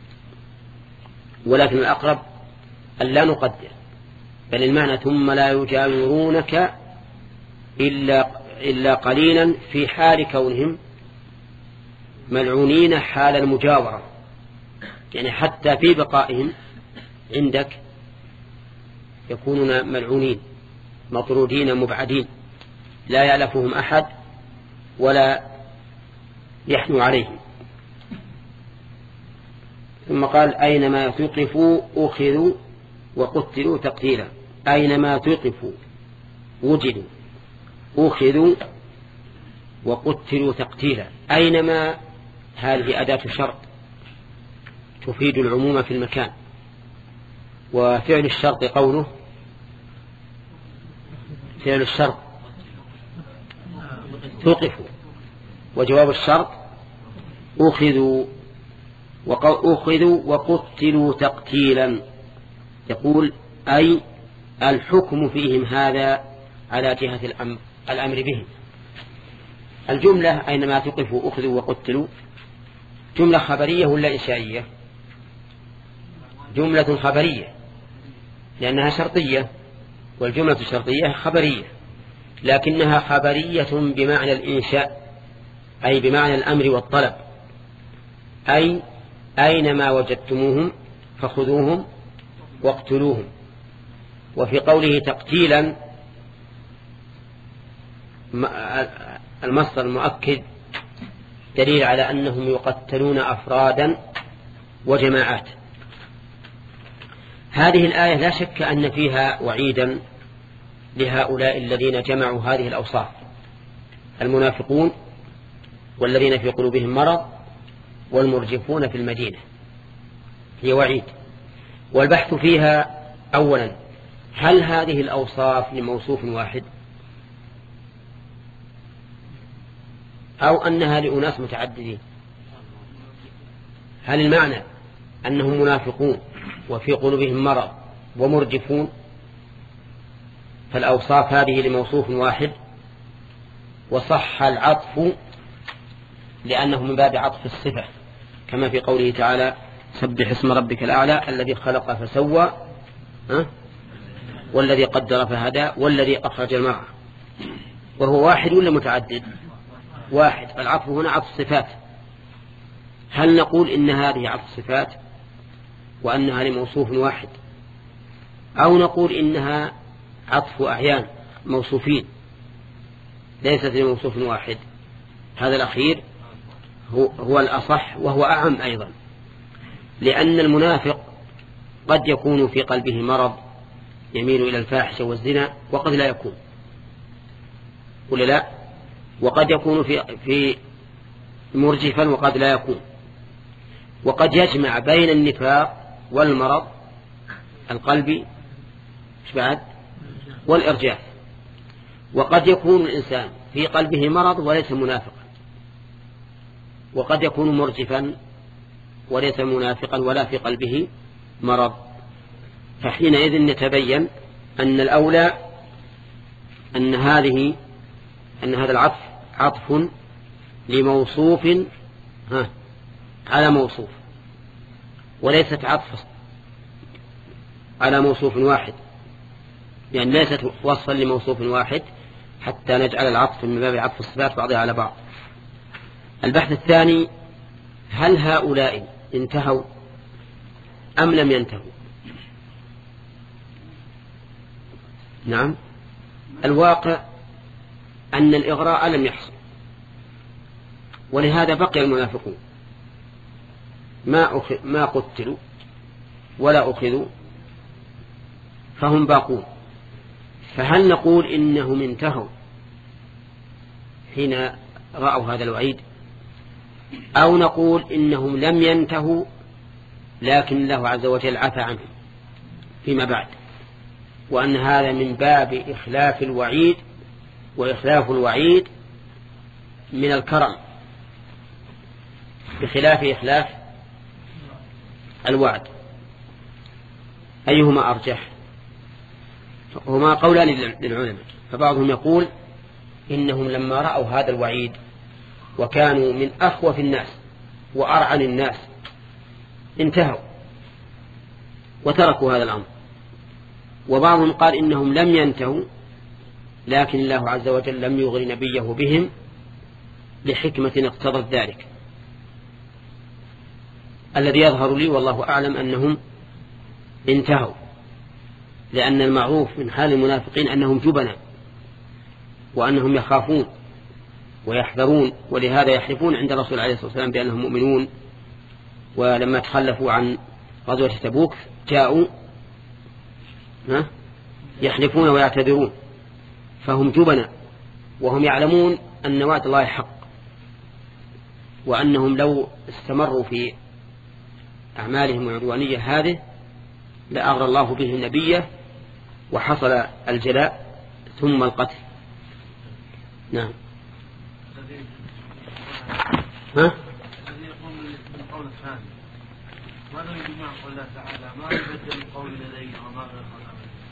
ولكن الأقرب أن لا نقدر، بل المعنى ثم لا يجاورونك إلا, إلا قليلا في حال كونهم ملعونين حال المجاورة، يعني حتى في بقائهم عندك يكونون ملعونين مطرودين مبعدين لا يألفهم أحد ولا يحنو عليهم. ثم قال أينما ثقفوا أخذوا وقتلوا تقتيلا. أينما ثقفوا وجدوا أخذوا وقتلوا تقتيلا. أينما هذه أداة شرط تفيد العموم في المكان، وفعل الشرط قوله فعل الشرط ثقفوا، وجواب الشرط أخذوا وأخذوا وقتلوا تقتيلا. يقول أي الحكم فيهم هذا على جهة الأمر, الأمر بهم. الجملة أينما ثقفوا أخذوا وقتلوا جملة خبرية ولا إنشائية؟ جملة خبرية لأنها شرطية، والجملة الشرطية خبرية، لكنها خبرية بمعنى الإنشاء، أي بمعنى الأمر والطلب، أي أينما وجدتموهم فخذوهم واقتلوهم. وفي قوله تقتيلا المصدر المؤكد دليل على أنهم يقتلون أفرادا وجماعات. هذه الآية لا شك أن فيها وعيدا لهؤلاء الذين جمعوا هذه الأوصاف، المنافقون والذين في قلوبهم مرض والمرجفون في المدينة، هي وعيد. والبحث فيها أولا هل هذه الأوصاف لموصوف واحد أو أنها لأناس متعددين؟ هل المعنى أنهم منافقون وفي قلوبهم مرض ومرجفون فالأوصاف هذه لموصوف واحد، وصح العطف لأنه من باب عطف الصفة، كما في قوله تعالى سبح اسم ربك الأعلى الذي خلق فسوى أه؟ والذي قدر فهدى والذي أخرج المرعى. وهو واحد ولا متعدد؟ واحد. العطف هنا عطف صفات. هل نقول إن هذه عطف صفات وأنها لموصوف واحد، أو نقول إنها عطف أعيان موصوفين ليست لموصوف واحد؟ هذا الأخير هو, هو الأصح وهو أعم أيضا، لأن المنافق قد يكون في قلبه مرض يميل إلى الفاحشة والزنا وقد لا يكون، ولا لا؟ وقد يكون في, في مرجفا وقد لا يكون، وقد يجمع بين النفاق والمرض القلبي بعد والإرجاف. وقد يكون الإنسان في قلبه مرض وليس منافقا، وقد يكون مرجفا وليس منافقا ولا في قلبه مرض. فحينئذ نتبين أن الأولى أن هذه أن هذا العطف عطف لموصوف ها على موصوف، وليست عطف على موصوف واحد، يعني ليست وصفا لموصوف واحد حتى نجعل العطف من باب عطف الصفات بعضها على بعض. البحث الثاني هل هؤلاء انتهوا أم لم ينتهوا؟ نعم، الواقع أن الإغراء لم يحصل، ولهذا بقي المنافقون ما, أخ... ما قتلوا ولا أخذوا فهم باقون. فهل نقول إنهم انتهوا حين رأوا هذا الوعيد، أو نقول إنهم لم ينتهوا لكن الله عز وجل عفى عنهم فيما بعد، وأن هذا من باب إخلاف الوعيد، وإخلاف الوعيد من الكرم بخلاف إخلاف الوعد؟ أيهما أرجح؟ هما قولان للعلماء، فبعضهم يقول إنهم لما رأوا هذا الوعيد وكانوا من أخوف الناس وأرعن الناس انتهوا وتركوا هذا الأمر. وبعضهم قال إنهم لم ينتهوا لكن الله عز وجل لم يغر نبيه بهم لحكمة اقتضت ذلك. الذي يظهر لي والله أعلم أنهم انتهوا، لأن المعروف من حال المنافقين أنهم جبنا وأنهم يخافون ويحذرون، ولهذا يحلفون عند الرسول عليه الصلاة والسلام بأنهم مؤمنون. ولما تخلفوا عن غزوة تبوك جاءوا يحلفون ويعتذرون، فهم جبنا وهم يعلمون أن وعد الله حق، وأنهم لو استمروا في أعمالهم العدوانية هذه لأغرى الله به النبي وحصل الجلاء ثم القتل. نعم. ها؟ الذي يقول بالقول الثاني ماذا يجمع قول الله تعالى ما يبدل القول لدي وما غير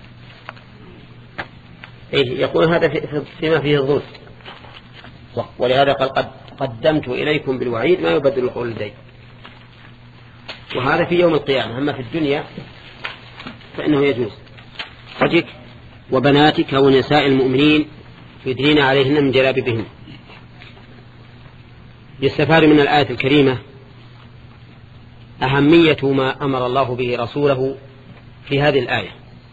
إيه يقول هذا في فيما فيه الظلم، ولهذا قال قد قدمت إليكم بالوعيد ما يبدل القول لدي، وهذا في يوم القيامة. أما في الدنيا فإنه يجوز. حجك وبناتك ونساء المؤمنين يدنين عليهن من جلابيبهن. يستفاد من الآية الكريمة أهمية ما أمر الله به رسوله في هذه الآية.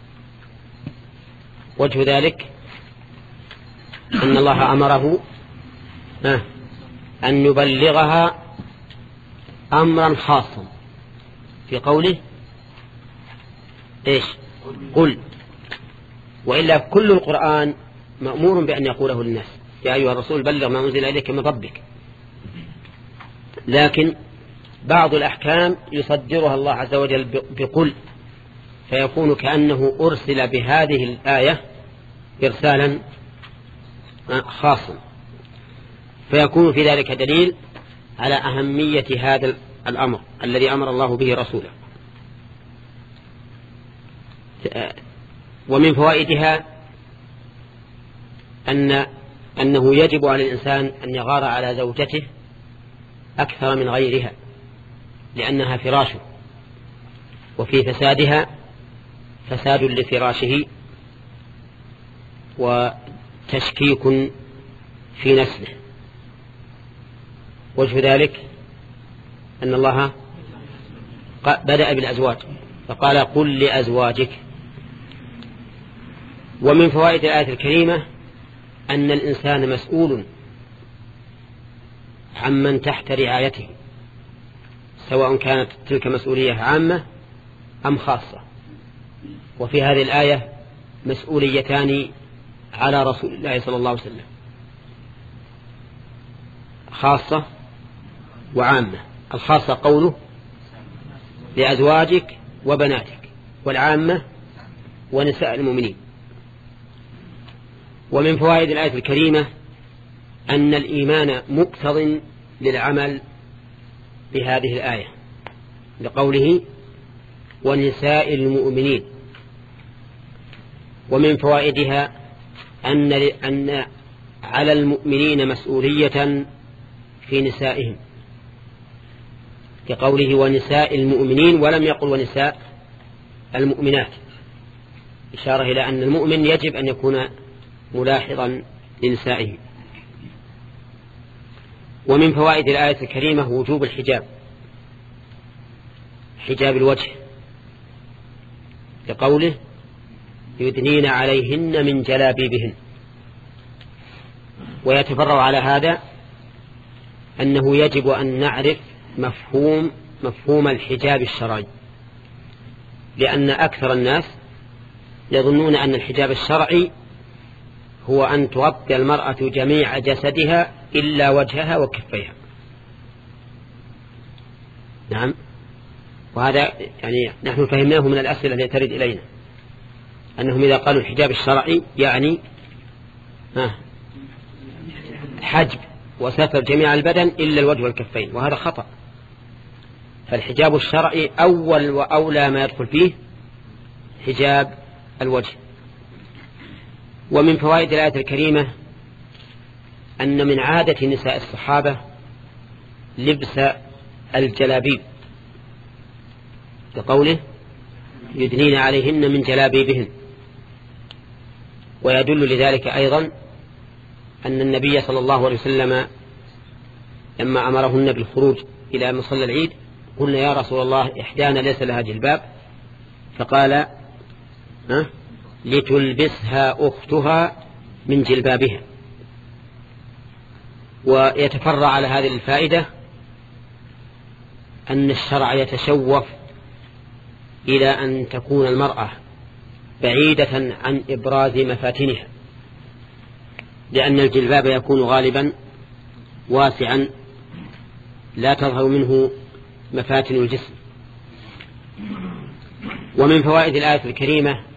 وجه ذلك أن الله أمره أن يبلغها أمرا خاصا في قوله إيش؟ قل. وإلا كل القرآن مأمور بأن يقوله للناس يا أيها الرسول بلغ ما أنزل إليك من ربك، لكن بعض الأحكام يصدرها الله عز وجل بقل، فيكون كأنه أرسل بهذه الآية إرسالا خاصا، فيكون في ذلك دليل على أهمية هذا الأمر الذي أمر الله به رسوله. ومن فوائدها أن أنه يجب على الإنسان أن يغار على زوجته أكثر من غيرها، لأنها فراشه، وفي فسادها فساد لفراشه وتشكيك في نسله. وجه ذلك أن الله بدأ بالأزواج فقال قل لأزواجك. ومن فوائد الآية الكريمة أن الإنسان مسؤول عمن تحت رعايته، سواء كانت تلك مسؤولية عامة أم خاصة. وفي هذه الآية مسؤوليتان على رسول الله صلى الله عليه وسلم، خاصة وعامة. الخاصة قوله لأزواجك وبناتك، والعامة ونساء المؤمنين. ومن فوائد الآية الكريمة أن الإيمان مقتض للعمل بهذه الآية لقوله ونساء المؤمنين. ومن فوائدها أن أن على المؤمنين مسؤولية في نسائهم كقوله ونساء المؤمنين ولم يقل ونساء المؤمنات، إشارة إلى أن المؤمن يجب أن يكون ملاحظا لنسائه. ومن فوائد الآية الكريمة وجوب الحجاب، حجاب الوجه كقوله يدنين عليهن من جلابيبهن. ويتفرع على هذا أنه يجب أن نعرف مفهوم مفهوم الحجاب الشرعي، لأن أكثر الناس يظنون أن الحجاب الشرعي هو أن تغطي المرأة جميع جسدها إلا وجهها وكفيها. نعم، وهذا يعني نحن فهمناه من الأسئلة التي ترد إلينا، أنهم إذا قالوا الحجاب الشرعي يعني حجب وستر جميع البدن إلا الوجه والكفين، وهذا خطأ. فالحجاب الشرعي أول وأولى ما يدخل فيه حجاب الوجه. ومن فوائد الآية الكريمة أن من عادة نساء الصحابة لبس الجلابيب كقوله يدنين عليهن من جلابيبهن. ويدل لذلك أيضا أن النبي صلى الله عليه وسلم لما أمرهن بالخروج إلى مصلى العيد قلنا يا رسول الله إحدانا ليس لها جلباب، فقال أه؟ لتلبسها أختها من جلبابها. ويتفرع على هذه الفائدة أن الشرع يتشوف إلى أن تكون المرأة بعيدة عن إبراز مفاتنها، لأن الجلباب يكون غالبا واسعا لا تظهر منه مفاتن الجسم. ومن فوائد الآية الكريمة